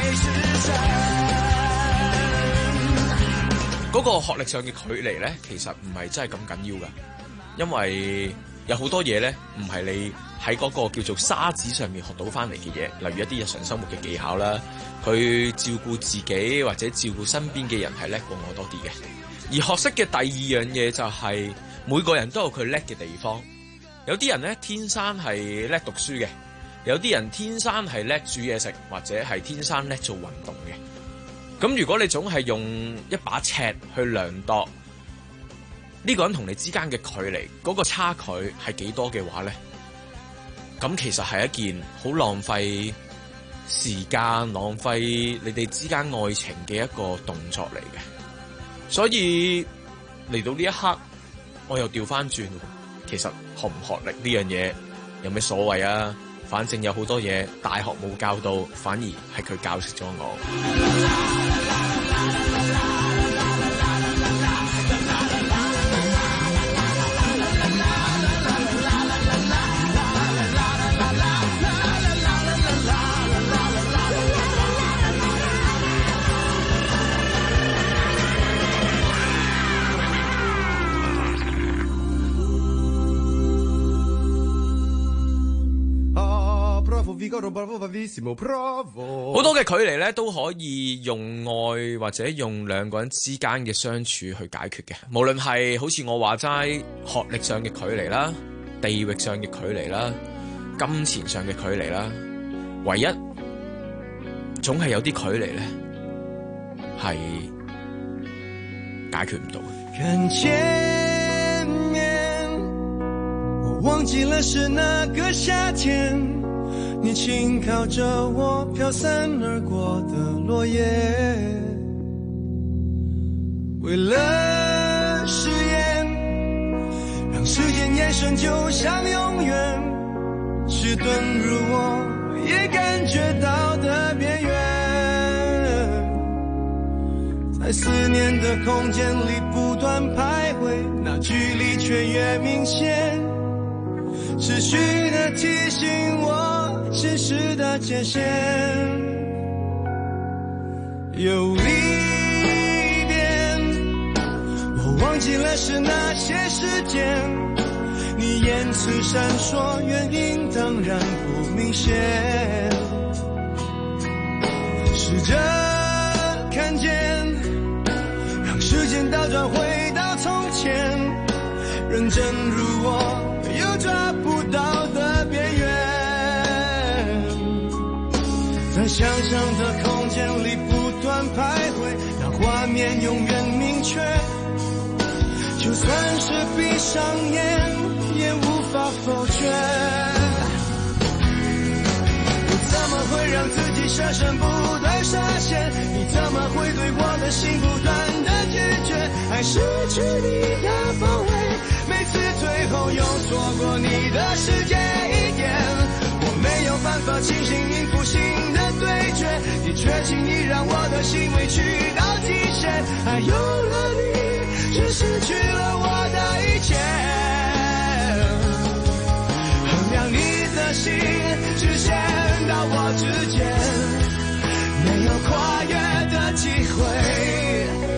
嗰個學歷上嘅距離咧，其實唔係真係咁緊要噶，因為有好多嘢咧，唔係你喺嗰個叫做沙紙上面學到翻嚟嘅嘢，例如一啲日常生活嘅技巧啦，佢照顧自己或者照顧身邊嘅人係叻過我多啲嘅。而學識嘅第二樣嘢就係每個人都有佢叻嘅地方，有啲人咧天生係叻讀書嘅，有啲人天生係叻煮嘢食，或者係天生叻做運動嘅。咁如果你總係用一把尺去量度呢個人同你之間嘅距離，嗰個差距係幾多嘅話咧，咁其實係一件好浪費時間、浪費你哋之間愛情嘅一個動作嚟嘅。所以嚟到呢一刻，我又調翻轉，其實學唔學歷呢樣嘢有咩所謂啊？反正有好多嘢大學冇教到，反而係佢教識咗我。 好多嘅距離咧都可以用愛或者用兩個人之間嘅相處去解決嘅，無論係好似我話齋學歷上嘅距離啦、地域上嘅距離啦、金錢上嘅距離啦，唯一總係有啲距離咧係解決唔到嘅。 看見面，我忘記了是那個夏天，你輕靠着我飄散而過的落葉，為了誓言，讓時間延伸就像永遠，遲鈍如我也感覺到的邊緣，在思念的空間裡不斷徘徊，那距離卻越明顯，持續的提醒我現實的界限，有一遍我忘記了是那些時間，你言辭閃爍，原因當然不明顯，試着看見，讓時間倒轉回到從前，認真如我又抓不到的邊緣，在想象的空間裡不斷徘徊，那畫面永遠明確，就算是閉上眼也無法否決。我怎麼會讓自己捨身不斷設限？你怎麼會對我的心不斷的拒絕？愛失去你的防衛，每次最後又錯過你的世界一點，我沒有辦法清醒應付新的對決，你卻輕易讓我的心委屈到極限，愛有了你卻失去了我的一切，衡量你的心直線到我之間，沒有跨越的機會。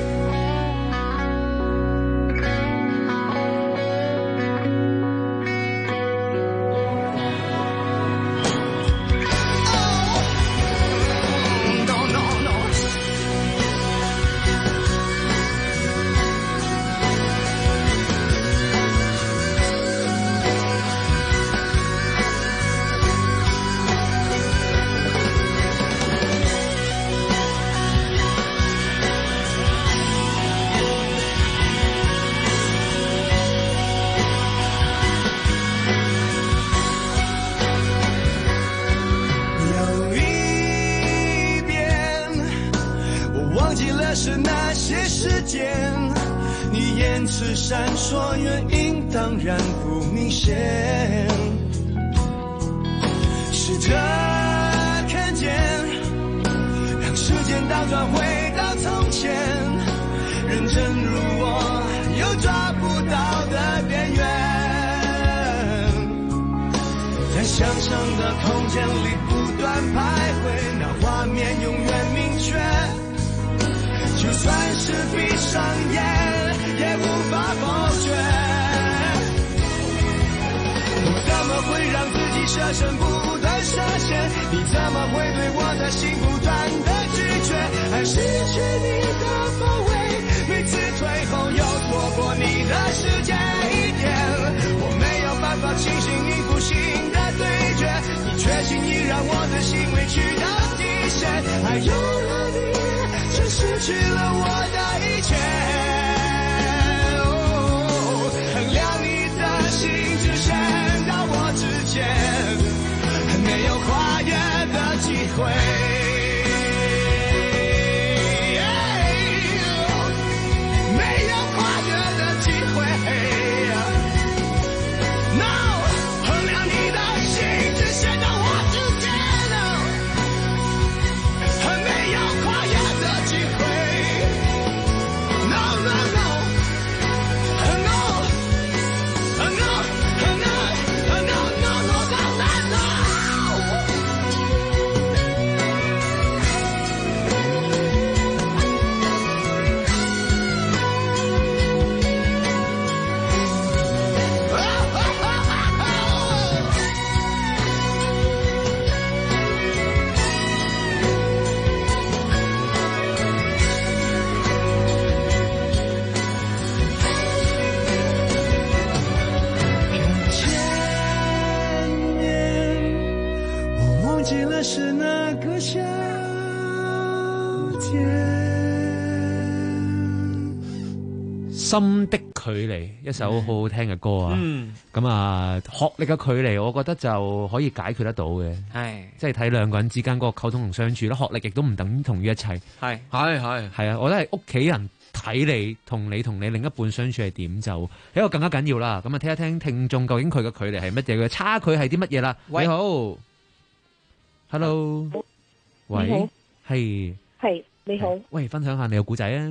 是那些時間，你言辭閃爍，原因當然不明顯，試着看見，讓時間倒轉回到從前，認真如我又抓不到的邊緣，在想象的空間裡不斷徘徊，那畫面永遠明確， 就算是閉上眼也無法否決。我怎麼會讓自己捨身不斷設限？你怎麼會對我的心不斷的拒絕？愛失去你的防衛，每次退後又錯過你的世界一點，我沒有辦法清醒應付新的對決，你卻輕易讓我的心委屈到極限，愛有了你卻失去了我的一切，衡量你的心只剩到我之間，沒有跨越的機會。是那個夏天。 心的距離，一首好好聽嘅歌啊。咁啊，學歷嘅距離，我覺得就可以解決得到嘅。係，即係睇兩個人之間嗰個溝通同相處啦。學歷亦都唔等同於一切。係啊，我覺得係屋企人睇你同你另一半相處係點，就一個更加緊要啦。咁啊，聽一聽聽眾究竟佢嘅距離係乜嘢，佢嘅差距係啲乜嘢啦。你好。Hello， 喂，係你好， 喂，分享下你個故仔啊。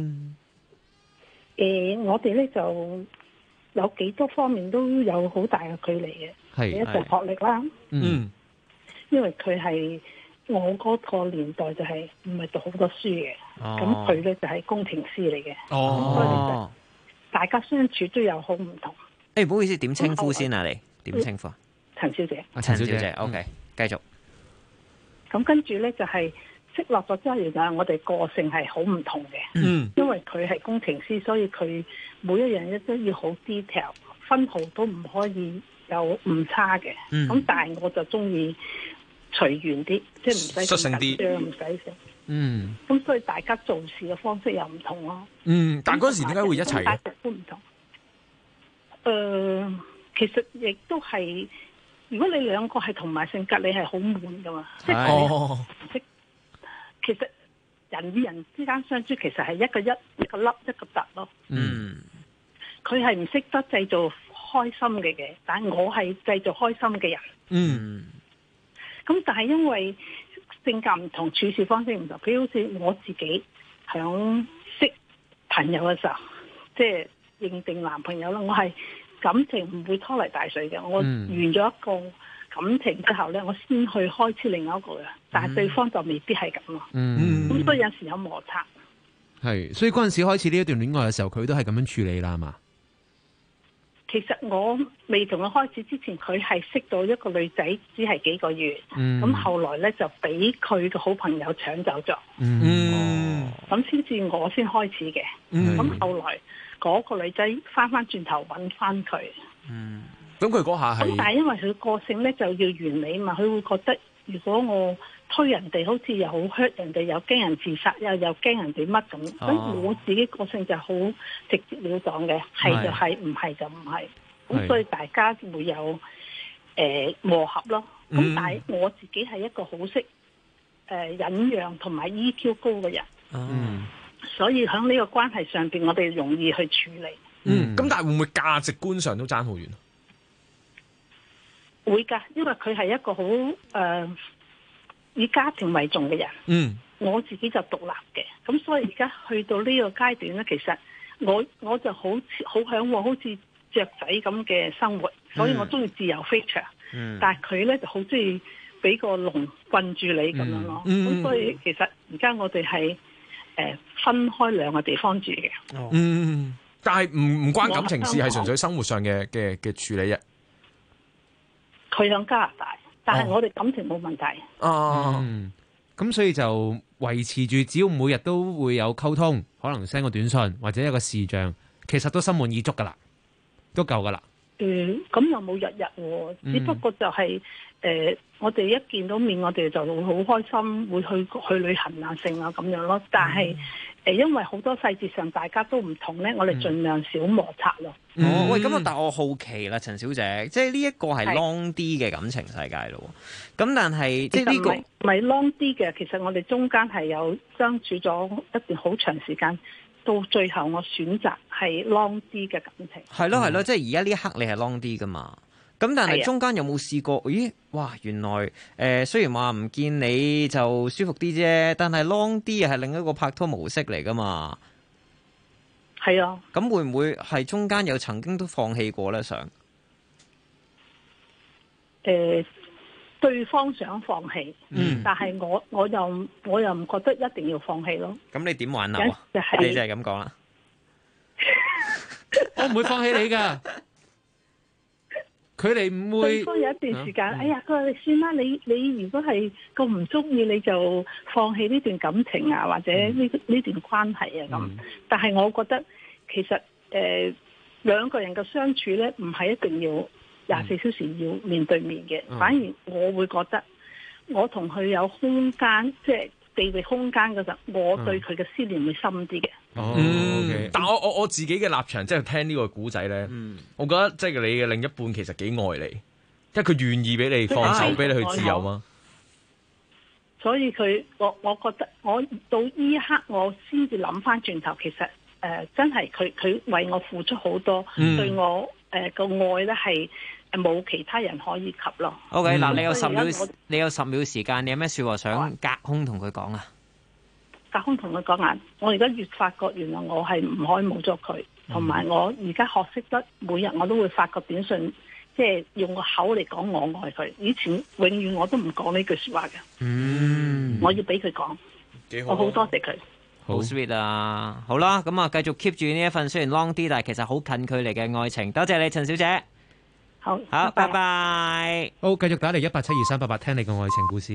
我哋咧就有幾多方面都有好大嘅距離嘅。第一就學歷啦，因為佢係我嗰個年代就係唔係讀好多書嘅，咁佢咧就係工程師嚟嘅，所以大家相處都有好唔同。 唔好意思，點稱呼先啊？你點稱呼啊？ 陳小姐。 陳小姐 ，OK， 繼續。 咁跟住咧就係識落咗之後，原來我哋個性係好唔同嘅。因為佢係工程師，所以佢每一樣嘢都要好 detail， 分號都唔可以有誤差嘅。咁但係我就中意隨緣啲，即係唔使咁緊張，唔使成。咁所以大家做事嘅方式又唔同咯。 但嗰時點解會一齊嘅？ 都唔同。其實亦都係。如果你兩個係同埋性格，你係好悶噶嘛？即係其實人與人之間相處，其實係一個粒一個突咯。佢係唔識得製造開心嘅，但係我係製造開心嘅人。咁但係因為性格唔同，處事方式唔同。譬如好似我自己響識朋友嘅時候，即係認定男朋友啦，我係。感情唔會拖泥帶水嘅，我完咗一個感情之後咧，我先去開始另外一個嘅，但係對方就未必係咁咯。咁所以有時有摩擦。 係，所以嗰陣時開始呢一段戀愛嘅時候，佢都係咁樣處理啦，係嘛？ 其實我未同佢開始之前，佢係識到一個女仔，只係幾個月。咁後來咧就俾佢嘅好朋友搶走咗。咁先至我先開始嘅。咁後來。嗰個女仔翻轉頭揾翻佢， 咁佢嗰下係， 咁但係因為佢個性咧就要完美嘛，佢會覺得如果我推人哋，好似又好 hurt 人哋，又驚人自殺，又驚人哋乜咁，所以我自己個性就好直接了當嘅，係就係，唔係就唔係，咁所以大家會有磨合咯。咁但係我自己係一個好識忍讓同埋 EQ 高嘅人。所以喺呢個關係上邊，我哋容易去處理。 咁但係會唔會價值觀上都爭好遠？ 會㗎，因為佢係一個好以家庭為重嘅人。我自己就獨立嘅，咁所以而家去到呢個階段咧，其實我就好向往好似雀仔咁嘅生活，所以我中意自由飛翔。但係佢咧就好中意俾個籠困住你咁樣咯。咁所以其實而家我哋係分開兩個地方住嘅。 嗯，但係唔關感情事，係純粹生活上嘅處理啫。 佢響加拿大，但係我哋感情冇問題。 咁所以就維持住，只要每日都會有溝通，可能 send 個短信或者一個視像，其實都心滿意足噶啦，都夠噶啦。 咁又冇日日喎，只不過就係我哋一見到面，我哋就會好開心，會去旅行啊、剩啊咁樣咯。但係因為好多細節上大家都唔同咧，我哋盡量少摩擦咯。 喂，咁啊，但我好奇啦，陳小姐，即係呢一個係 long 啲嘅感情世界咯。咁但係即係呢個唔係 long 啲嘅，其實我哋中間係有相處咗一段好長時間。到最後我選擇係 long 啲嘅感情。 係咯，即係而家呢一刻你係 long 啲噶嘛？咁但係中間有冇試過？咦，哇！原來雖然話唔見你就舒服啲啫，但係 long 啲係另一個拍拖模式嚟噶嘛？ 係啊。 咁會唔會係中間有曾經都放棄過咧？想對方想放棄，但係我又唔覺得一定要放棄咯。 咁你點挽留啊？你就係咁講啦。 我唔會放棄你噶，佢哋唔會。 對方有一段時間，哎呀，佢話你算啦，你如果係咁唔中意，你就放棄呢段感情啊，或者呢段關係啊咁。但係我覺得其實兩個人嘅相處咧，唔係一定要24小時要面對面嘅，反而我會覺得我同佢有空間，即係地域空間嗰陣，我對佢嘅思念會深啲嘅。 但我自己嘅立場，即係聽呢個古仔咧，我覺得即係你嘅另一半其實幾愛你，即係佢願意俾你放手，俾你去自由嘛。 所以我覺得我到呢一刻，我先至諗翻轉頭，其實真係佢為我付出好多，對我個愛咧係冇其他人可以及咯。 OK， 嗱，你有10秒時間，你有咩說話想隔空同佢講啊？ 隔空同佢講啊！我而家越發覺原來我係唔可以冇咗佢，同埋我而家學識得每日我都會發個短信，即係用個口嚟講我愛佢。以前永遠我都唔講呢句說話嘅。我要俾佢講，我好多謝佢。 好 sweet 啊！好啦，咁啊，繼續 keep 住呢一份雖然 long 啲，但係其實好近距離嘅愛情。多謝你，陳小姐。 好， 拜拜。 好，繼續打嚟1872388，聽你嘅愛情故事。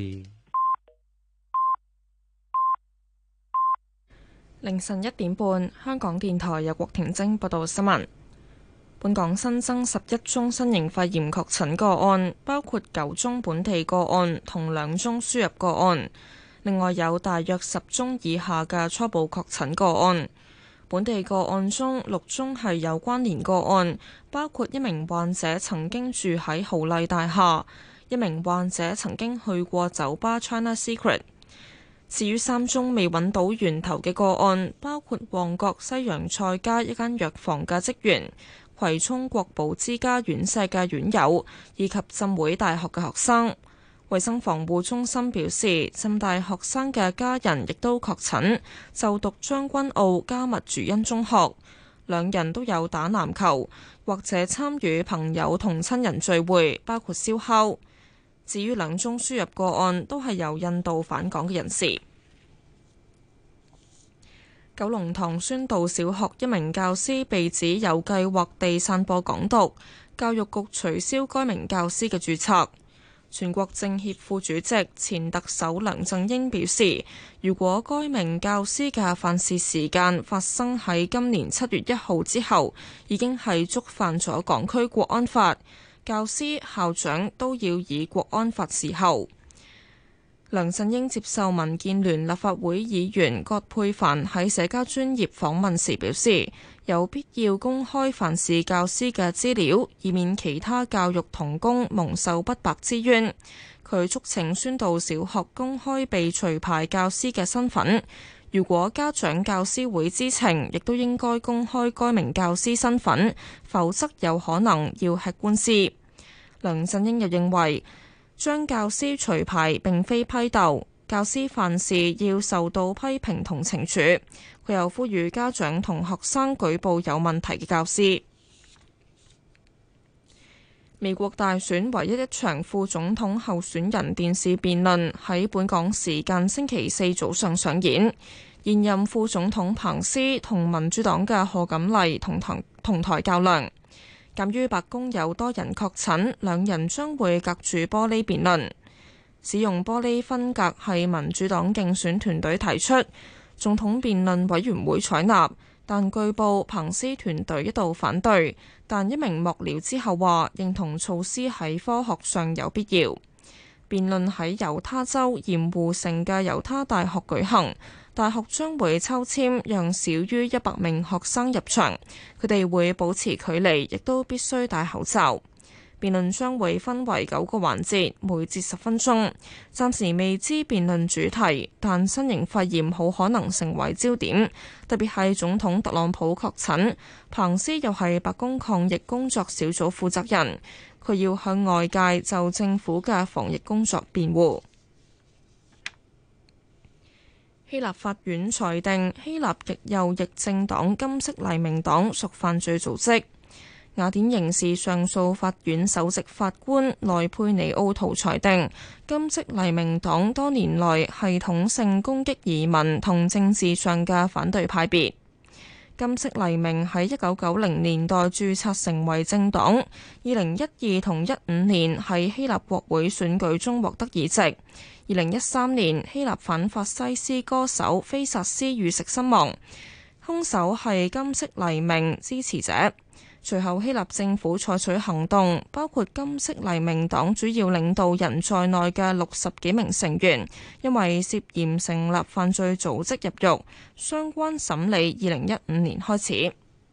凌晨1點半，香港電台由郭婷晶報道新聞。本港新增11宗新型肺炎確診個案，包括9宗本地個案同2宗輸入個案。另外有大約10宗以下嘅初步確診個案。本地個案中6宗係有關聯個案，包括一名患者曾經住喺豪麗大廈，一名患者曾經去過酒吧 China Secret。至於3宗未揾到源頭嘅個案，包括旺角西洋菜街一間藥房嘅職員、葵涌國寶之家院舍嘅院友，以及浸會大學嘅學生。衛生防護中心表示，浸大學生嘅家人亦都確診，就讀將軍澳迦密主恩中學，2人都有打籃球或者參與朋友同親人聚會，包括燒烤。至於2宗輸入個案，都係由印度返港嘅人士。九龍塘宣道小學一名教師被指有計劃地散播港獨，教育局取消該名教師嘅註冊。全國政協副主席、前特首梁振英表示，如果該名教師嘅犯事時間發生喺今年7月1號之後，已經係觸犯咗港區國安法，教師、校長都要以國安法伺候。梁振英接受民建聯立法會議員葛珮帆喺社交專頁訪問時表示，有必要公開犯事教師嘅資料，以免其他教育同工蒙受不白之冤。佢促請宣道小學公開被除牌教師嘅身份，如果家長教師會知情，亦都應該公開該名教師身份，否則有可能要吃官司。梁振英又認為，將教師除牌並非批鬥，教師犯事要受到批評同懲處。佢又呼籲家長同學生舉報有問題嘅教師。美國大選唯一一場副總統候選人電視辯論喺本港時間星期4早上上演。 現任副總統彭斯同民主黨嘅賀錦麗同台較量。鑑於白宮有多人確診，兩人將會隔住玻璃辯論。使用玻璃分隔係民主黨競選團隊提出，總統辯論委員會採納，但據報彭斯團隊一度反對，但一名幕僚之後話認同措施喺科學上有必要。辯論喺猶他州鹽湖城嘅猶他大學舉行，大學將會抽籤讓少於100名學生入場，佢哋會保持距離，亦都必須戴口罩。辯論將會分為9個環節，每節10分鐘。暫時未知辯論主題，但新型肺炎好可能成為焦點，特別係總統特朗普確診，彭斯又係白宮抗疫工作小組負責人，佢要向外界就政府嘅防疫工作辯護。希臘法院裁定希臘極右翼政黨金色黎明黨屬犯罪組織。雅典刑事上訴法院首席法官內佩尼奧圖裁定，金色黎明黨多年來系統性攻擊移民同政治上嘅反對派別。金色黎明喺1990年代註冊成為政黨，2012同15年喺希臘國會選舉中獲得議席。2013年希臘反法西斯歌手菲薩斯遇刺身亡，兇手係金色黎明支持者。隨後希臘政府採取行動，包括金色黎明黨主要領導人在內嘅60幾名成員，因為涉嫌成立犯罪組織入獄，相關審理2015年開始。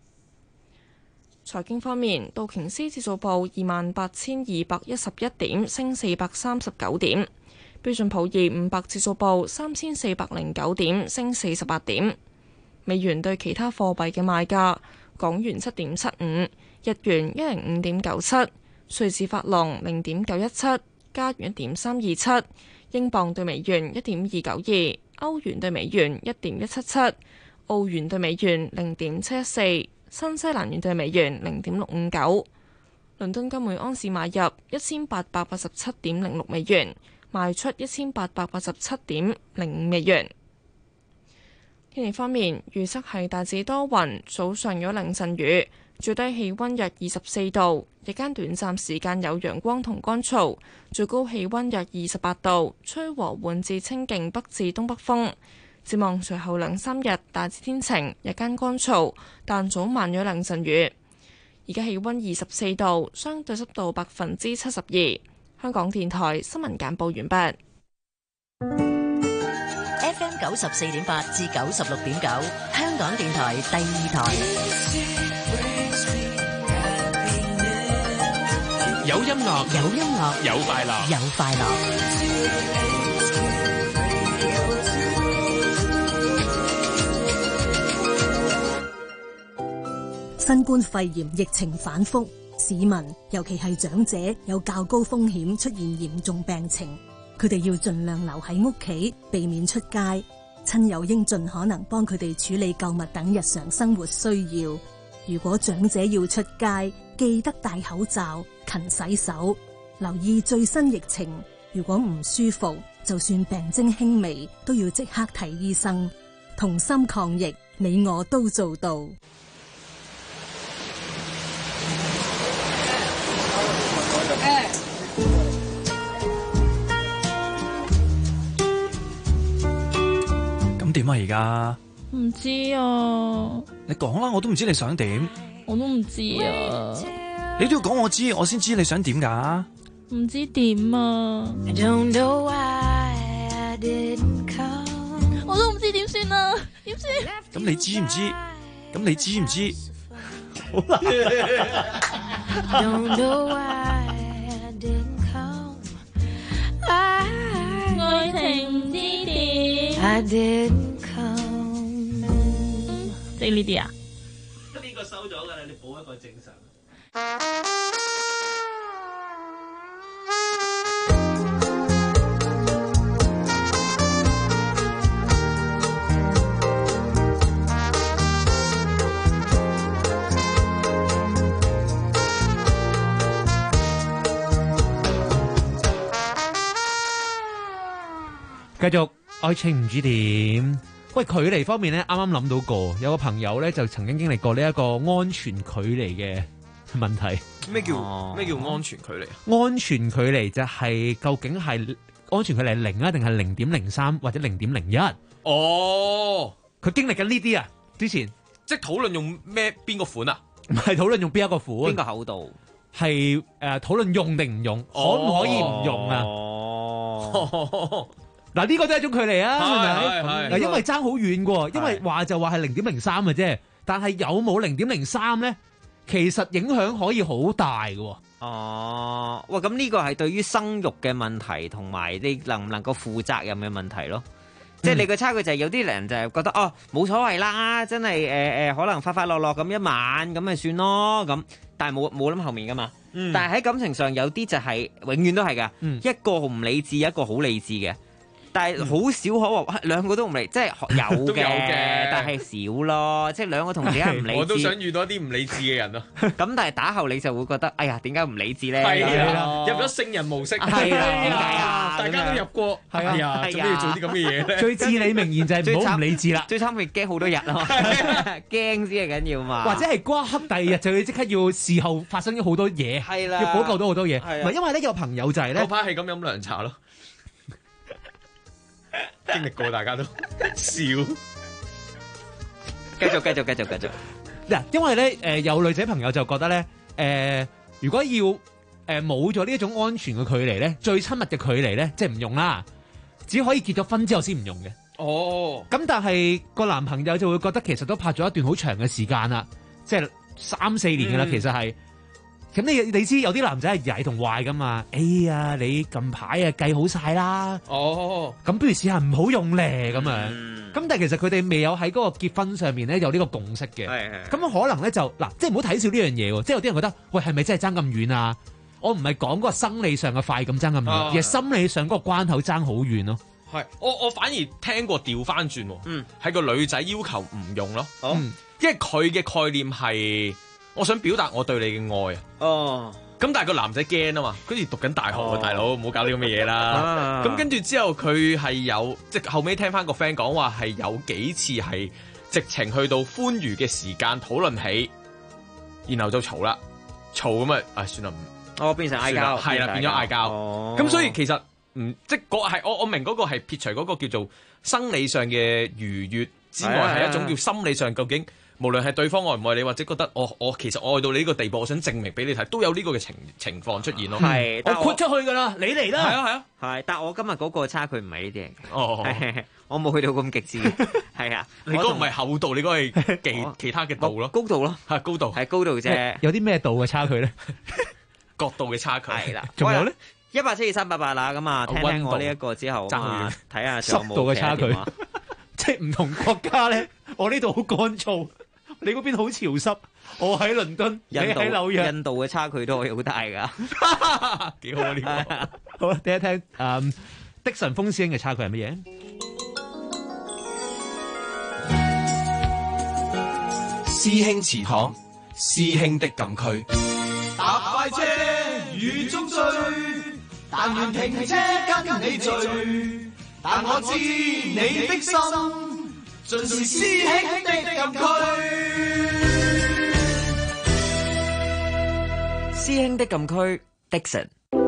財經方面，道瓊斯指數報28,211點，升439點；標準普爾500指數報3,409點，升48點。美元對其他貨幣嘅賣價：港元7.75，日元105.97，瑞士法郎0.917，加元1.327，英鎊對美元1.292，歐元對美元1.177，澳元對美元0.714，新西蘭元對美元0.659。倫敦金每盎司買入1887.06美元，賣出1887.05美元。天氣方面，預測係大致多雲，早上有兩陣雨，最低氣溫約24度，日間短暫時間有陽光同乾燥，最高氣溫約28度，吹和緩至清勁北至東北風。展望隨後2-3日大致天晴，日間乾燥，但早晚有兩陣雨。而家氣溫24度，相對濕度72%。香港電台新聞簡報完畢。 FM 94.8至96.9，香港電台第二台。 有音樂， 有音樂， 有快樂， 有快樂。 新冠肺炎疫情反覆，市民尤其係長者有較高風險出現嚴重病情。佢哋要盡量留喺屋企，避免出街。親友應盡可能幫佢哋處理購物等日常生活需要。如果長者要出街，記得戴口罩、勤洗手，留意最新疫情。如果唔舒服，就算病徵輕微，都要即刻睇醫生。同心抗疫，你我都做到。 點啊而家？ 唔知啊。 你講啦，我都唔知你想點。 我都唔知啊。 你都要講我知，我先知你想點噶。 唔知點啊。我都唔知點算啊，點算？ 咁你知唔知？咁你知唔知？好啦。 愛情唔知點。即係呢啲啊？ 呢個收咗㗎啦，你補一個正常。 繼續愛情唔知點。 喂，距離方面咧，啱啱諗到有個朋友咧就曾經經歷過呢一個安全距離嘅問題。 咩叫安全距離啊？ 安全距離就係究竟係安全距離0啊，定係0.03或者0.01？ 哦， 佢經歷緊呢啲啊，之前即係討論用邊個款啊？ 唔係討論用邊一個款， 邊個厚度？ 係討論用定唔用，可唔可以唔用啊？嗱，呢個都係一種距離啊，係咪？嗱，因為爭好遠嘅，因為話就話係0.03嘅啫，但係有冇0.03咧？其實影響可以好大嘅。 哦，喂，咁呢個係對於生育嘅問題，同埋你能唔能夠負責任嘅問題咯。即係你個差距就係有啲人就係覺得冇所謂啦，真係可能快快樂樂咁一晚咁咪算咯咁，但係冇諗後面噶嘛。但係喺感情上有啲就係永遠都係噶，一個唔理智，一個好理智嘅。但係好少可話兩個都唔理，即係有嘅，但係少咯。即係兩個同時間唔理智， 我都想遇到一啲唔理智嘅人咯。 咁但係打後你就會覺得，哎呀，點解唔理智咧？ 係啊，入咗聖人模式， 係啊，點解啊？ 大家都入過，係啊，做咩要做啲咁嘅嘢咧？ 最至理名言就係唔好唔理智啦。 最慘係驚好多日咯，驚先係緊要嘛。 或者係嗰一刻第二日就要即刻要事後發生咗好多嘢， 係啦， 要補救到好多嘢。唔係因為咧有朋友就係咧， 嗰排係咁飲涼茶咯。經歷過，大家都笑。 繼續。 嗱，因為咧，有女仔朋友就覺得咧，如果要冇咗呢一種安全嘅距離咧，最親密嘅距離咧，即係唔用啦，只可以結咗婚之後先唔用嘅。 哦。咁但係個男朋友就會覺得其實都拍咗一段好長嘅時間啦，即係3-4年噶啦，其實係。咁你知有啲男仔係曳同壞噶嘛？哎呀，你近排啊計好晒啦。 哦， 咁不如試下唔好用咧咁樣。咁但係其實佢哋未有喺嗰個結婚上面咧有呢個共識嘅。咁可能咧就嗱，即係唔好睇笑呢樣嘢喎。即係有啲人覺得，喂，係咪真係爭咁遠啊？我唔係講嗰個生理上嘅快咁爭咁遠，而係心理上嗰個關口爭好遠咯。 係，我反而聽過調翻轉，係個女仔要求唔用咯。因為佢嘅概念係。我想表達我對你嘅愛啊！咁但係個男仔驚啊嘛，好似讀緊大學啊，大佬唔好搞呢咁嘅嘢啦。咁跟住之後佢係有，即係後尾聽翻個 friend 講話係有幾次係直情去到歡愉嘅時間討論起，然後就嘈啦，嘈咁啊，算啦， 變成嗌交， 係啦，變咗嗌交。咁所以其實即係我明嗰個係撇除嗰個叫做生理上嘅愉悅之外，係一種叫心理上究竟。無論係對方愛唔愛你，或者覺得我其實愛到你呢個地步，我想證明俾你睇，都有呢個嘅情況出現咯。 係， 我豁出去㗎啦，你嚟啦。 係啊。 係，但我今日嗰個差距唔係呢啲嚟嘅。我冇去到咁極致。係啊， 你嗰個唔係厚度，你嗰個係其他嘅度咯。 高度咯， 係高度， 係高度啫。 有啲咩度嘅差距咧？ 角度嘅差距係啦。 仲有咧 ？17388啦，咁啊，聽我呢一個之後，睇下濕度嘅差距。即係唔同國家咧，我呢度好乾燥。你嗰邊好潮濕，我喺倫敦，你喺紐約。 印度嘅差距都係好大噶， 幾好啊呢個。 好啦，聽一聽的神風師兄嘅差距係乜嘢？ 師兄祠堂，師兄的禁區。搭快車雨中追，但願停車跟你聚，但我知你的心。盡是師兄的禁區， 師兄的禁區 Dixon。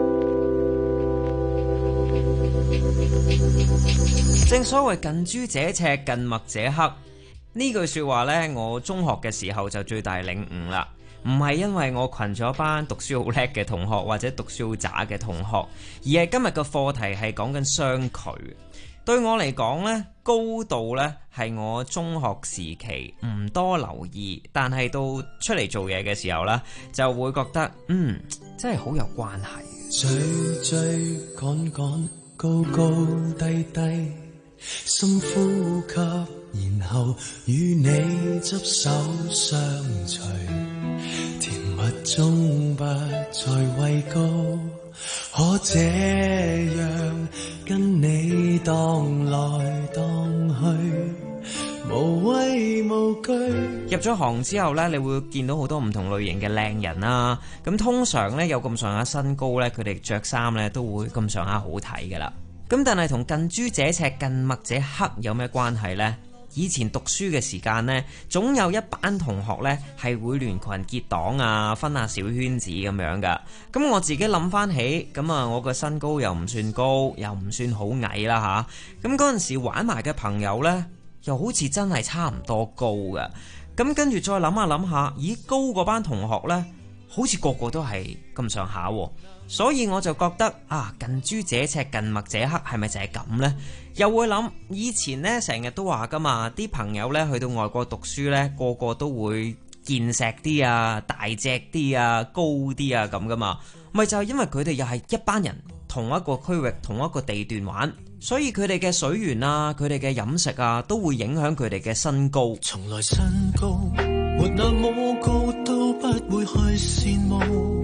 正所謂近朱者赤，近墨者黑，呢句說話呢，我中學嘅時候就最大領悟啦。唔係因為我群咗班讀書好叻嘅同學，或者讀書好渣嘅同學，而係今日嘅課題係講緊相距。對我嚟講呢，高度呢係我中學時期唔多留意，但係到出嚟做嘢嘅時候呢，就會覺得真係好有關係。 追追趕趕，高高低低，深呼吸，然後與你執手相隨，甜蜜中不再畏高，可這樣跟你蕩來蕩去，無畏無懼。 入咗行之後呢，你會見到好多唔同類型嘅靚人啦。咁通常呢，有咁上下身高呢，佢哋着衫呢都會咁上下好睇噶啦。咁但係同近朱者赤，近墨者黑有咩關係呢？ 以前讀書嘅時間呢，總有一班同學呢係會聯群結黨啊，分下小圈子咁樣噶。咁我自己諗翻起，咁啊我個身高又唔算高，又唔算好矮啦吓。咁嗰陣時玩埋嘅朋友呢，又好似真係差唔多高噶。咁跟住再諗下，咦，高嗰班同學呢，好似個個都係咁上下，所以我就覺得啊，近朱者赤，近墨者黑，係咪就係咁呢？又會諗以前呢，成日都話噶嘛，啲朋友呢去到外國讀書呢，個個都會健碩啲啊，大隻啲啊，高啲啊咁噶嘛，咪就係因為佢哋又係一班人，同一個區域，同一個地段玩。所以佢哋嘅水源啊，佢哋嘅飲食啊，都會影響佢哋嘅身高。 從來身高沒那麼高，都不會去羨慕。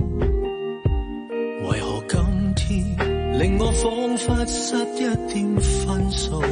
為何今天令我彷彿失一點分數？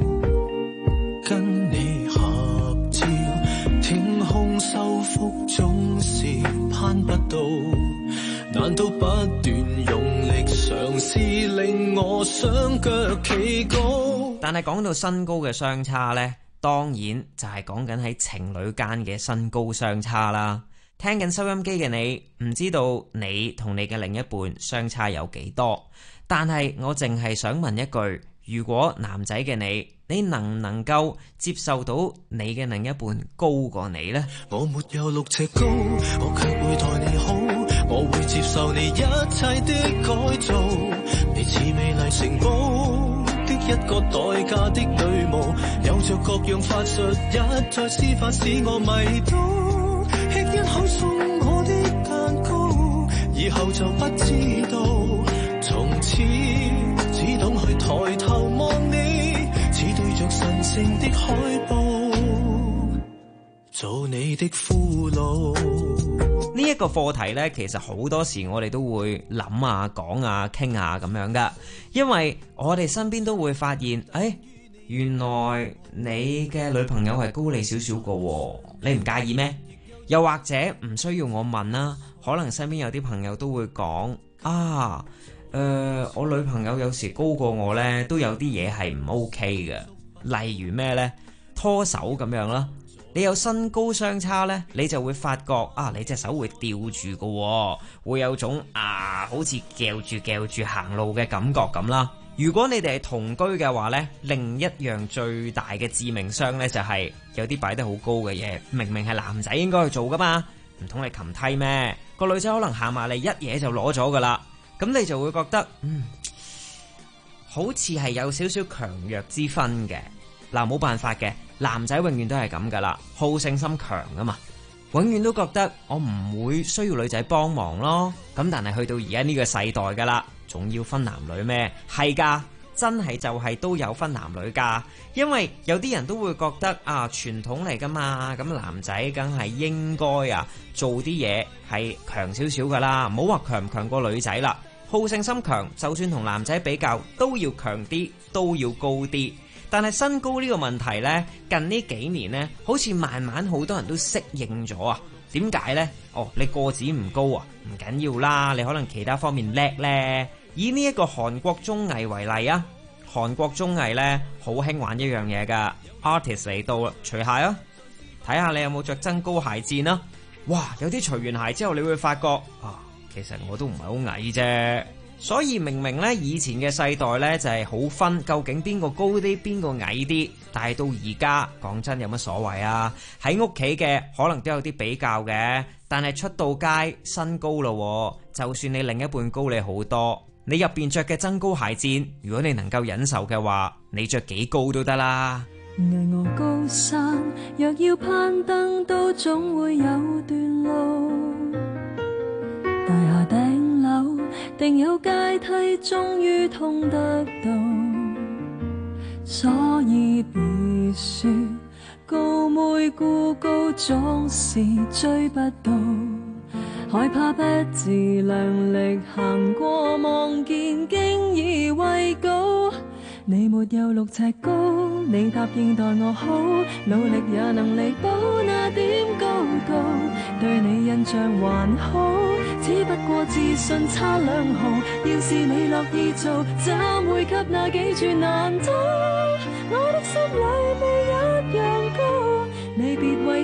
跟你合照，天空收腹總是攀不到。難道不斷用力嘗試令我雙腳企高？ 但係講到身高嘅相差呢，當然就係講緊喺情侶間嘅身高相差啦。聽緊收音機嘅你，唔知道你同你嘅另一半相差有幾多？但係我淨係想問一句，如果男仔嘅你能唔能夠接受到你嘅另一半高過你呢？ 我沒有6尺高，我卻會待你好，我會接受你一切的改造。你似美麗城堡的一個代價的女巫，有着各樣法術，一再施法使我迷倒。吃一口送我的蛋糕，以後就不知道，從此只懂去抬頭望你，似對着神聖的海報，做你的俘虜。 呢一個課題呢，其實好多時我哋都會諗啊、講啊、傾啊咁樣噶，因為我哋身邊都會發現，原來你嘅女朋友係高你少少個，你唔介意咩？又或者唔需要我問啦，可能身邊有啲朋友都會講啊，我女朋友有時高過我呢，都有啲嘢係唔 OK 嘅，例如咩呢？拖手咁樣啦。你有身高相差呢，你就會發覺啊，你隻手會吊住嘅，會有種好似夾住行路嘅感覺咁啦。如果你哋係同居嘅話呢，另一樣最大嘅致命傷呢，就係有啲擺得好高嘅嘢，明明係男仔應該去做噶嘛，唔通你擒梯咩？個女仔可能行埋嚟一嘢就攞咗噶啦，咁你就會覺得好似係有少少強弱之分嘅。嗱，冇辦法嘅，男仔永遠都係咁噶啦，好勝心強啊嘛，永遠都覺得我唔會需要女仔幫忙咯。咁但係去到而家呢個世代噶啦，仲要分男女咩？係噶，真係就係都有分男女噶。因為有啲人都會覺得傳統嚟噶嘛，咁男仔梗係應該做啲嘢係強少少噶啦，唔好話強唔強過女仔啦。好勝心強，就算同男仔比較都要強啲，都要高啲。但係身高呢個問題呢，近呢幾年呢，好似慢慢好多人都適應咗啊。點解呢？你個子唔高唔緊要啦，你可能其他方面叻呢。以呢一個韓國綜藝為例啊，韓國綜藝呢，好興玩一樣嘢噶 ，artist 嚟到啦，除鞋啊，睇下你有冇着增高鞋墊啊。哇，有啲除完鞋之後，你會發覺其實我都唔係好矮啫。所以明明呢，以前嘅世代呢，就係好分究竟邊個高啲，邊個矮啲。但係到而家講真有乜所謂啊？喺屋企嘅可能都有啲比較嘅，但係出到街身高咯，就算你另一半高你好多，你入邊着嘅增高鞋墊，如果你能夠忍受嘅話，你着幾高都得啦。 巍峨高山若要攀登，都總會有段路，大廈頂樓定有階梯，終於通得到，所以別說高妹孤高總是追不到，害怕不自量力行過，望見經已畏高。你沒有6尺高，你答應待我好，努力也能彌補那點高度，對你印象還好，只不過自信差2毫。要是你樂意做，怎會給那幾處難倒？我的心裏未一樣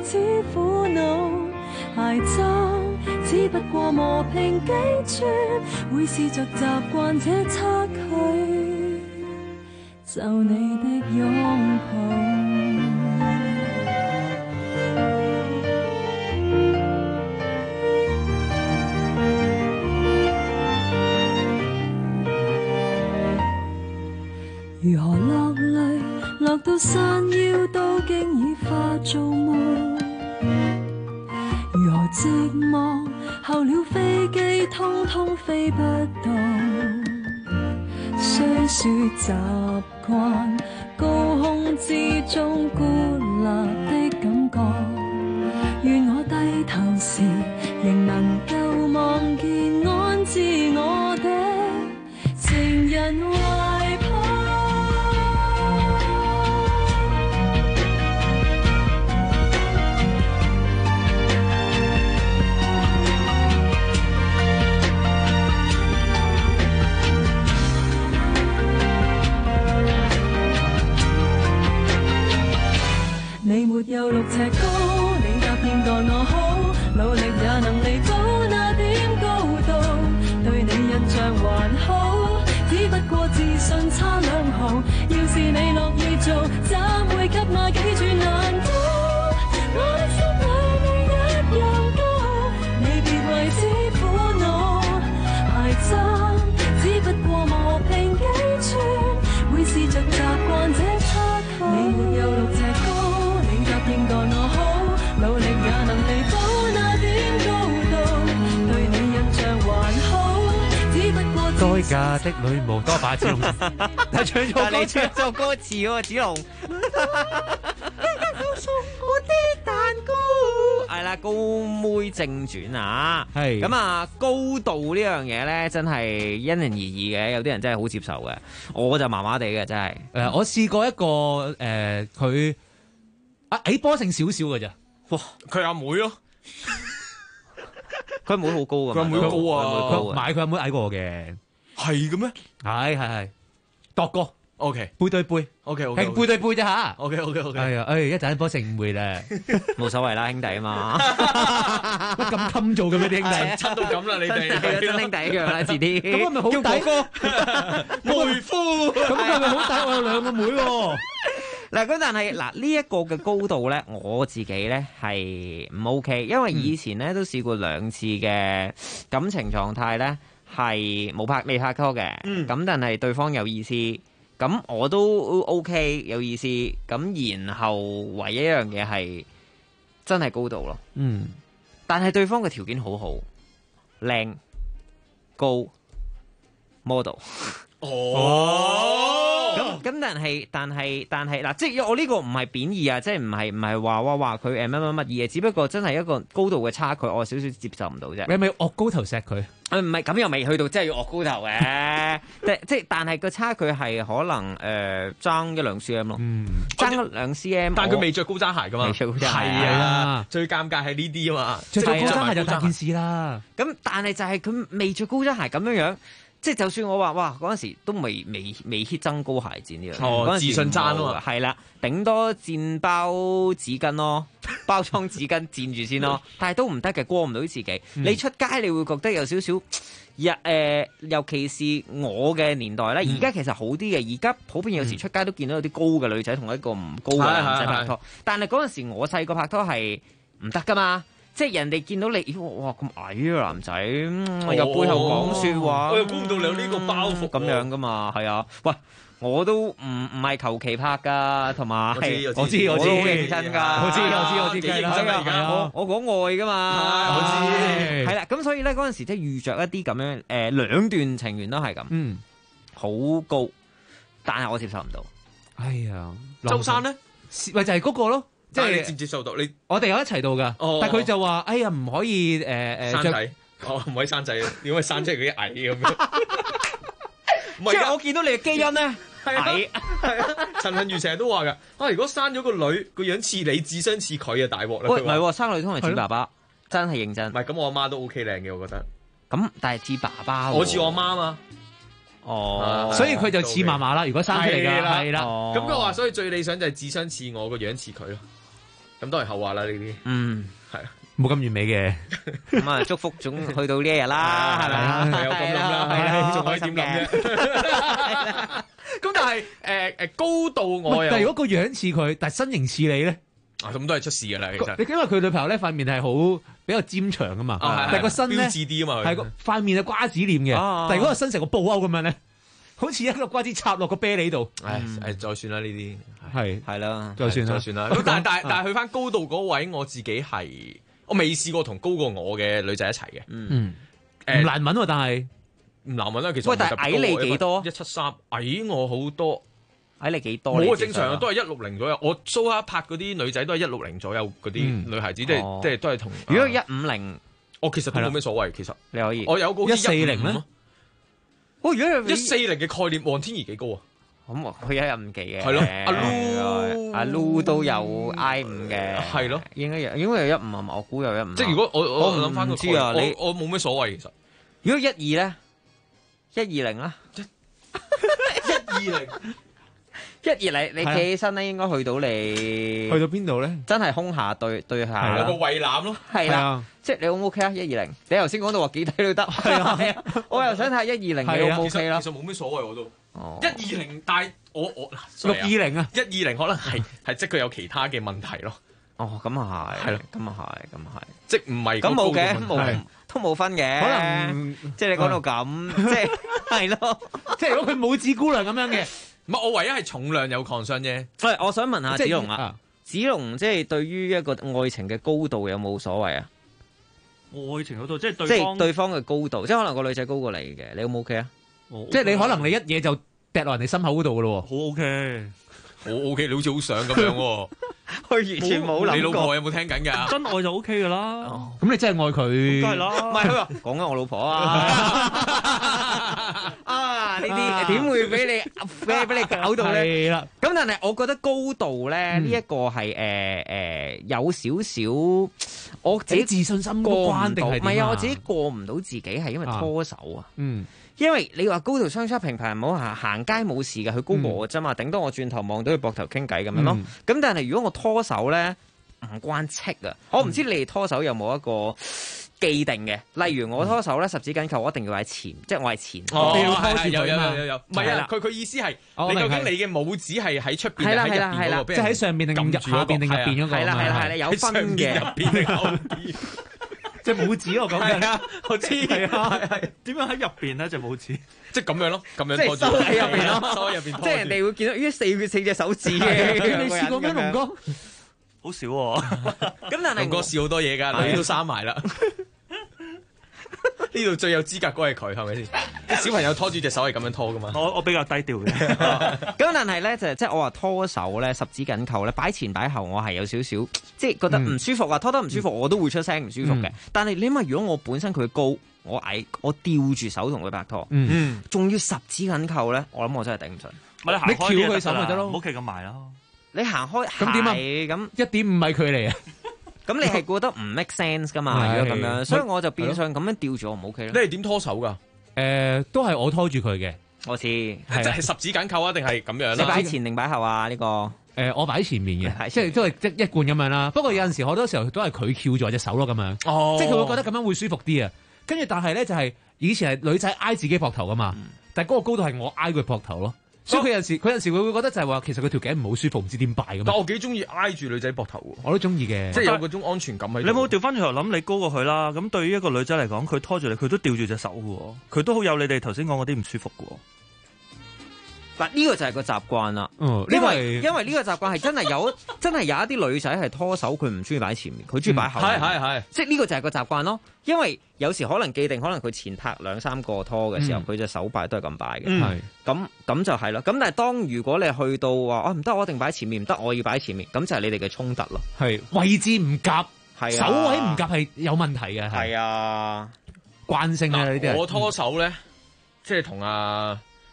此苦惱，孩子只不過磨平幾寸，會試着習慣這差距，就你的擁抱。如何落淚，落到山腰都經已化做霧。如何寂寞，候了飛機通通飛不到。雖說習慣高空之中孤立的感覺，願我低頭時仍能夠望見安置我的情人懷抱。你沒有6尺高，你答應待我好，努力也能彌補那點高度。對你印象還好，只不過自信差2毫。要是你樂意做，怎會給那幾處難倒？我的心裏你一樣高，你別為此苦惱。孩子只不過磨平幾寸，會試着習慣這差距。你沒有6尺高，應待我好，努力也能彌補那點高度。對你印象還好，只不過該嫁的女巫多把子龍，但唱錯歌， 你唱錯歌詞喎，子龍。送我啲蛋糕。係啦，高妹正傳啊，係咁啊，高度呢樣嘢咧，真係因人而異嘅，有啲人真係好接受嘅，我就麻麻地嘅真係。 我試過一個佢。矮波性少少嘅咋？ 哇！佢阿妹咯， 佢阿妹好高㗎，佢阿妹高啊！ 佢買佢阿妹矮過我嘅， 係嘅咩？ 係度過 ，OK， 背對背 ，OK， 係背對背啫吓 ，OK， 係啊，一陣波性誤會咧， 冇所謂啦，兄弟啊嘛， 乜咁襟做嘅咩啲兄弟？ 親到咁啦，你哋真兄弟一樣啦，遲啲咁係咪好抵？ 妹夫， 咁係咪好抵？我有2個妹喎。 嗱，咁但係嗱呢一個嘅高度咧，我自己咧係唔 OK，因為以前咧都試過2次嘅感情狀態咧係未拍拖嘅，咁但係對方有意思，咁我都 OK 有意思，咁然後唯一一樣嘢係真係高度咯，但係對方嘅條件好好，靚高 model。咁但係嗱，即係我呢個唔係貶義啊，即係唔係話佢乜乜嘢，只不過真係一個高度嘅差距，我少少接受唔到啫。 你係咪惡高頭錫佢？ 唔係咁又未去到，真係要惡高頭嘅。即係但係個差距係可能爭1-2 cm 咯，爭1-2 cm。 但佢未着高踭鞋噶嘛？ 未着高踭鞋係啊，最尷尬係呢啲啊嘛， 着高踭鞋就大件事啦。 咁但係就係佢未着高踭鞋咁樣。即係就算我話哇嗰陣時都未 hit 增高鞋墊呢樣， 自信爭啊嘛， 係啦，頂多墊包紙巾咯，包裝紙巾墊住先咯，但係都唔得嘅，過唔到自己。你出街你會覺得有少少，尤其是我嘅年代咧，而家其實好啲嘅，而家普遍有時出街都見到有啲高嘅女仔同一個唔高嘅男仔拍拖，但係嗰陣時我細個拍拖係唔得噶嘛。即係人哋見到你，哇咁矮啊男仔，又背後講説話， 我又估唔到你有呢個包袱咁樣噶嘛，係啊，喂，我都唔係求其拍噶，同埋我知， 我都好認真噶， 我知， 幾認真㗎，我講愛噶嘛， 我知， 係啦，咁所以咧嗰陣時即係遇着一啲咁樣2段情緣都係咁，好高，但係我接受唔到。 哎呀， 周生咧， 咪就係嗰個咯。 即係你接唔接受到？你我哋有一齊到噶，但係佢就話：哎呀，唔可以生仔，唔可以生仔，因為生即係嗰啲矮咁樣。 唔係，即係我見到你嘅基因咧矮， 係啊。陳幸妤成日都話㗎，如果生咗個女，個樣似你，智商似佢啊，大鑊啦！ 喂，唔係，生女通常似爸爸，真係認真。 唔係，咁我阿媽都 OK 靚嘅，我覺得。 咁但係似爸爸， 我似我阿媽嘛。 所以佢就似嫲嫲啦。如果生出嚟㗎，係啦。 咁佢話，所以最理想就係智商似我，個樣似佢咯。 咁當然後話啦呢啲。係啊。 冇咁完美嘅， 咁啊祝福總去到呢一日啦，係咪啊？ 係有咁諗啦，係啦，仲可以點諗啫？咁但係高度我又， 但係如果個樣似佢，但係身形似你咧， 咁都係出事㗎啦。其實因為佢女朋友咧塊面係好比較尖長㗎嘛，但係個身咧標緻啲啊嘛， 係個塊面係瓜子臉嘅，但係如果個身成個布歐咁樣咧，好似一個瓜子插落個啤梨度。 再算啦呢啲， 係啦， 再算啦。咁但係去翻高度嗰位，我自己係。我未試過同高過我嘅女仔一齊嘅， 唔難揾喎，但係唔難揾啦。其實喂，但係矮你幾多 ？173，矮我好多， 矮你幾多？ 冇啊，正常都係160左右。我蘇下拍嗰啲女仔都係160左右嗰啲女孩子，即係都係同。 如果150， 我其實都冇咩所謂。其實你可以， 我有個 140咧。 哦，如果 140嘅概念，黃天怡幾高啊？ 咁佢150幾嘅， 係咯， 阿 Lu 都有 I5嘅， 係咯， 應該有15係嘛？我估有15。 即係如果我諗翻個知啊， 我冇咩所謂其實。 如果12咧，120啦，120，你企起身咧，應該去到邊度咧？ 真係胸下對下， 有個胃腩咯， 係啦，即係你 O 唔 OK 啊？120，你頭先講到話幾低都得，係啊，我又想睇下120你 O 唔 OK 啦。 其實冇咩所謂我都。120，但係我 620啊 ，120可能係即係佢有其他嘅問題咯。 哦，咁啊係， 係咯， 咁啊係， 即係唔係咁冇嘅，都冇分嘅。可能即係你講到咁，即係係咯， 即係如果佢冇子姑娘咁樣嘅， 唔係我唯一係重量有 concern 啫。 喂，我想問下子龍啊，子龍即係對於一個愛情嘅高度有冇所謂啊？ 愛情嗰度即係對方嘅高度，即係可能個女仔高過你嘅，你 O 唔 OK 啊？ 即係你可能你一嘢就掟落人哋心口嗰度噶咯， 好 OK， 好 OK，你好似好想咁樣喎， 佢完全冇諗過。 你老婆有冇聽緊㗎？ 真愛就 OK 㗎啦。 咁你真係愛佢， 梗係啦。 唔係佢話講緊我老婆啊，呢啲點會俾你搞到咧？ 係啦。 咁但係我覺得高度咧呢一個係有少少我自己自信心過唔到，唔係啊，我自己過唔到自己係因為拖手啊。因為你話高度相差平平唔好行街冇事嘅，佢高過我啫嘛，頂多我轉頭望到佢膊頭傾偈咁樣咯。咁但係如果我拖手咧，唔關戚啊！我唔知你哋拖手有冇一個既定嘅，例如我拖手咧，十指緊扣我一定要喺前，即係我係前。 你要拖住佢嘛？有，唔係啊！佢意思係你究竟你嘅拇指係喺出邊定喺入邊嗰個？ 即係喺上邊定入下邊定入邊嗰個？ 係啦，有分嘅。 入邊定後邊？ 隻拇指我講緊啊，我知係啊， 係點樣喺入邊咧？隻拇指即係咁樣咯，咁樣拖住收喺入邊咯， 收喺入邊。 即係人哋會見到咦四隻手指嘅。 你試過咩，龍哥？ 好少喎。 咁但係龍哥試好多嘢㗎，女都生埋啦。呢度最有資格嗰係佢，係咪先？啲小朋友拖住隻手係咁樣拖噶嘛？ 我比較低調嘅。 咁但係咧就即係我話拖手咧，十指緊扣咧，擺前擺後，我係有少少即係覺得唔舒服啊，拖得唔舒服，我都會出聲唔舒服嘅。但係你諗下，如果我本身佢高，我矮，我吊住手同佢拍拖，仲要十指緊扣咧，我諗我真係頂唔順。 你翹佢手咪得咯， 唔好企咁埋咯。 你行開咁點啊？咁1.5米距離啊？ 咁你係覺得唔 make sense 噶嘛？如果咁樣，所以我就變相咁樣吊住我唔 OK 咯。 你係點拖手噶？ 都係我拖住佢嘅。 我知， 即係十指緊扣啊？定係咁樣？ 你擺前定擺後啊？呢個我擺喺前面嘅，即係都係即一貫咁樣啦。不過有陣時好多時候都係佢翹住我隻手咯，咁樣。即係佢會覺得咁樣會舒服啲啊。跟住但係咧就係以前係女仔挨自己膊頭噶嘛，但係嗰個高度係我挨佢膊頭咯。所以佢有陣時會覺得就係話，其實佢條頸唔好舒服，唔知點擺咁。 但我幾中意挨住女仔膊頭喎， 我都中意嘅， 即係有嗰種安全感喺度。 你有冇調翻轉頭諗？你高過佢啦，咁對於一個女仔嚟講，佢拖住你，佢都吊住隻手嘅，佢都好有你哋頭先講嗰啲唔舒服嘅。 嗱，呢個就係個習慣啦。因為呢個習慣係真係有一啲女仔係拖手，佢唔中意擺前面，佢中意擺後面。 係， 即係呢個就係個習慣咯。因為有時可能既定，可能佢前拍2-3個拖嘅時候，佢隻手擺都係咁擺嘅。咁就係啦。咁但係當如果你去到話唔得，我一定擺前面，唔得我要擺前面，咁就係你哋嘅衝突咯。 係位置唔夾，手位唔夾係有問題嘅。 係啊， 慣性啊呢啲。 我拖手咧，即係同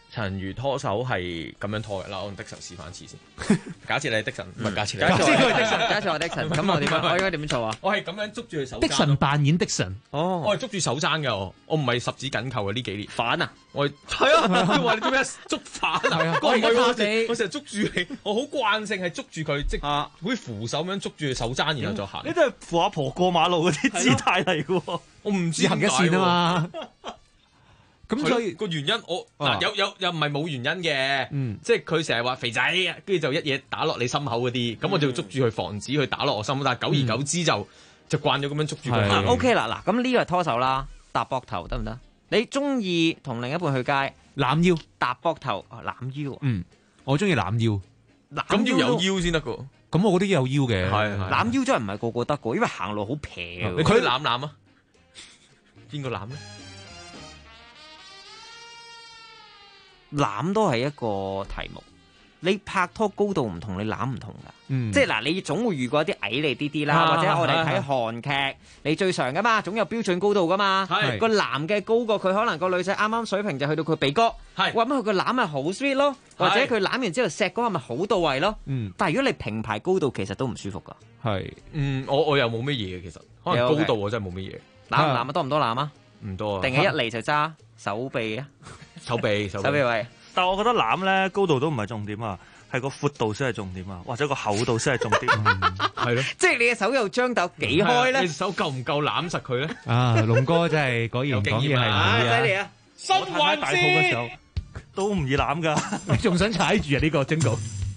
陳如拖手係咁樣拖嘅，嗱，我用的神示範一次先。假設你係的神，唔係假設你。 假設佢係的神，假設我係的神，咁我點啊？我應該點做啊？ 我係咁樣捉住佢手。 的神扮演的神。 哦，我係捉住手踭嘅，我唔係十指緊扣嘅呢幾年。 反啊！ 我係啊，佢話你做咩捉反啊？我唔係我成日捉住你，我好慣性係捉住佢，即係好似扶手咁樣捉住佢手踭，然後就行。 呢啲係扶阿婆過馬路嗰啲姿態嚟嘅喎。 我唔知行一線啊嘛。 咁所以個原因我嗱又唔係冇原因嘅，即係佢成日話肥仔，跟住就一嘢打落你心口嗰啲，咁我就要捉住佢防止佢打落我心口，但係久而久之就慣咗咁樣捉住佢。 OK 啦，嗱咁呢個係拖手啦，搭膊頭得唔得？你中意同另一半去街攬腰搭膊頭攬腰？ 我中意攬腰， 咁要有腰先得噶。 咁我覺得有腰嘅， 攬腰真係唔係個個得噶，因為行路好撇。 佢攬攬啊？邊個攬咧？ 攬都係一個題目，你拍拖高度唔同，你攬唔同噶，即係嗱，你總會遇過一啲矮你啲啦，或者我哋睇韓劇，你最常噶嘛，總有標準高度噶嘛，個男嘅高過佢，可能個女仔啱啱水平就去到佢鼻哥，哇咁佢個攬係好 sweet 咯，或者佢攬完之後錫嗰下咪好到位咯，但係如果你平排高度，其實都唔舒服噶， 我又冇乜嘢嘅，其實可能高度我真係冇乜嘢， 攬唔攬啊？多唔多攬啊？ 唔多啊， 定係一嚟就揸手臂啊？ 手臂位， 但係我覺得攬咧高度都唔係重點啊，係個闊度先係重點啊，或者個厚度先係重點， 係咯。 即係你嘅手又張到幾開咧？ 你手夠唔夠攬實佢咧？ 啊，龍哥真係果然講嘢係犀利啊！ 新運大肚嘅時候都唔易攬噶， 你仲想踩住啊？呢個精度。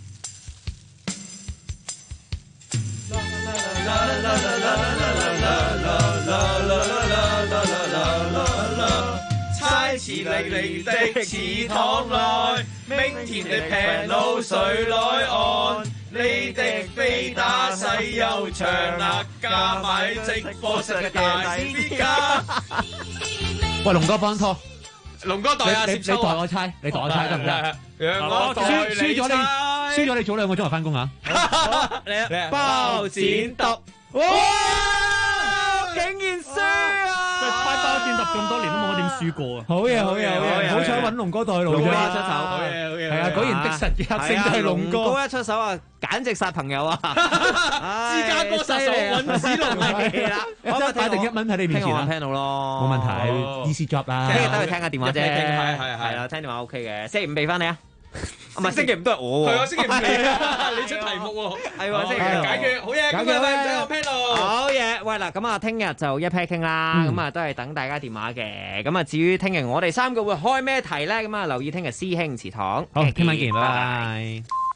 猜詞離離的池塘內，明天的平路誰來岸？你的飛打細又長額，加買直播室嘅大 CD 架。 喂，龍哥幫拖， 龍哥代啊， 你代我猜，你代我猜得唔得？ 讓我代你猜。 輸咗你早2個鐘頭翻工啊！ 嚟包剪揼， 哇！竟然輸啊！ 猜包剪揼咁多年都冇點輸過啊！ 好嘢，好彩揾龍哥代勞。 龍哥一出手，好嘢，係啊！果然的神嘅黑星都係龍哥一出手啊！簡直殺朋友啊！ 芝加哥殺手揾子龍係啦，一擺定1蚊喺你面前啦， 聽到咯， 冇問題 ，easy job 啦。 聽日得去聽下電話啫， 係啦，聽電話 OK 嘅。星期5俾翻你啊！唔係星期5都係我喎， 係啊，星期5嚟啊！你出題目喎， 係喎，星期5 解決好嘢，咁啊，唔使我 panel， 好嘢。喂嗱，咁啊，聽日就一 pair 傾啦，咁啊都係等大家電話嘅。咁啊，至於聽日我哋3個會開咩題咧？咁啊，留意聽日師兄祠堂。 好，聽晚見，拜拜。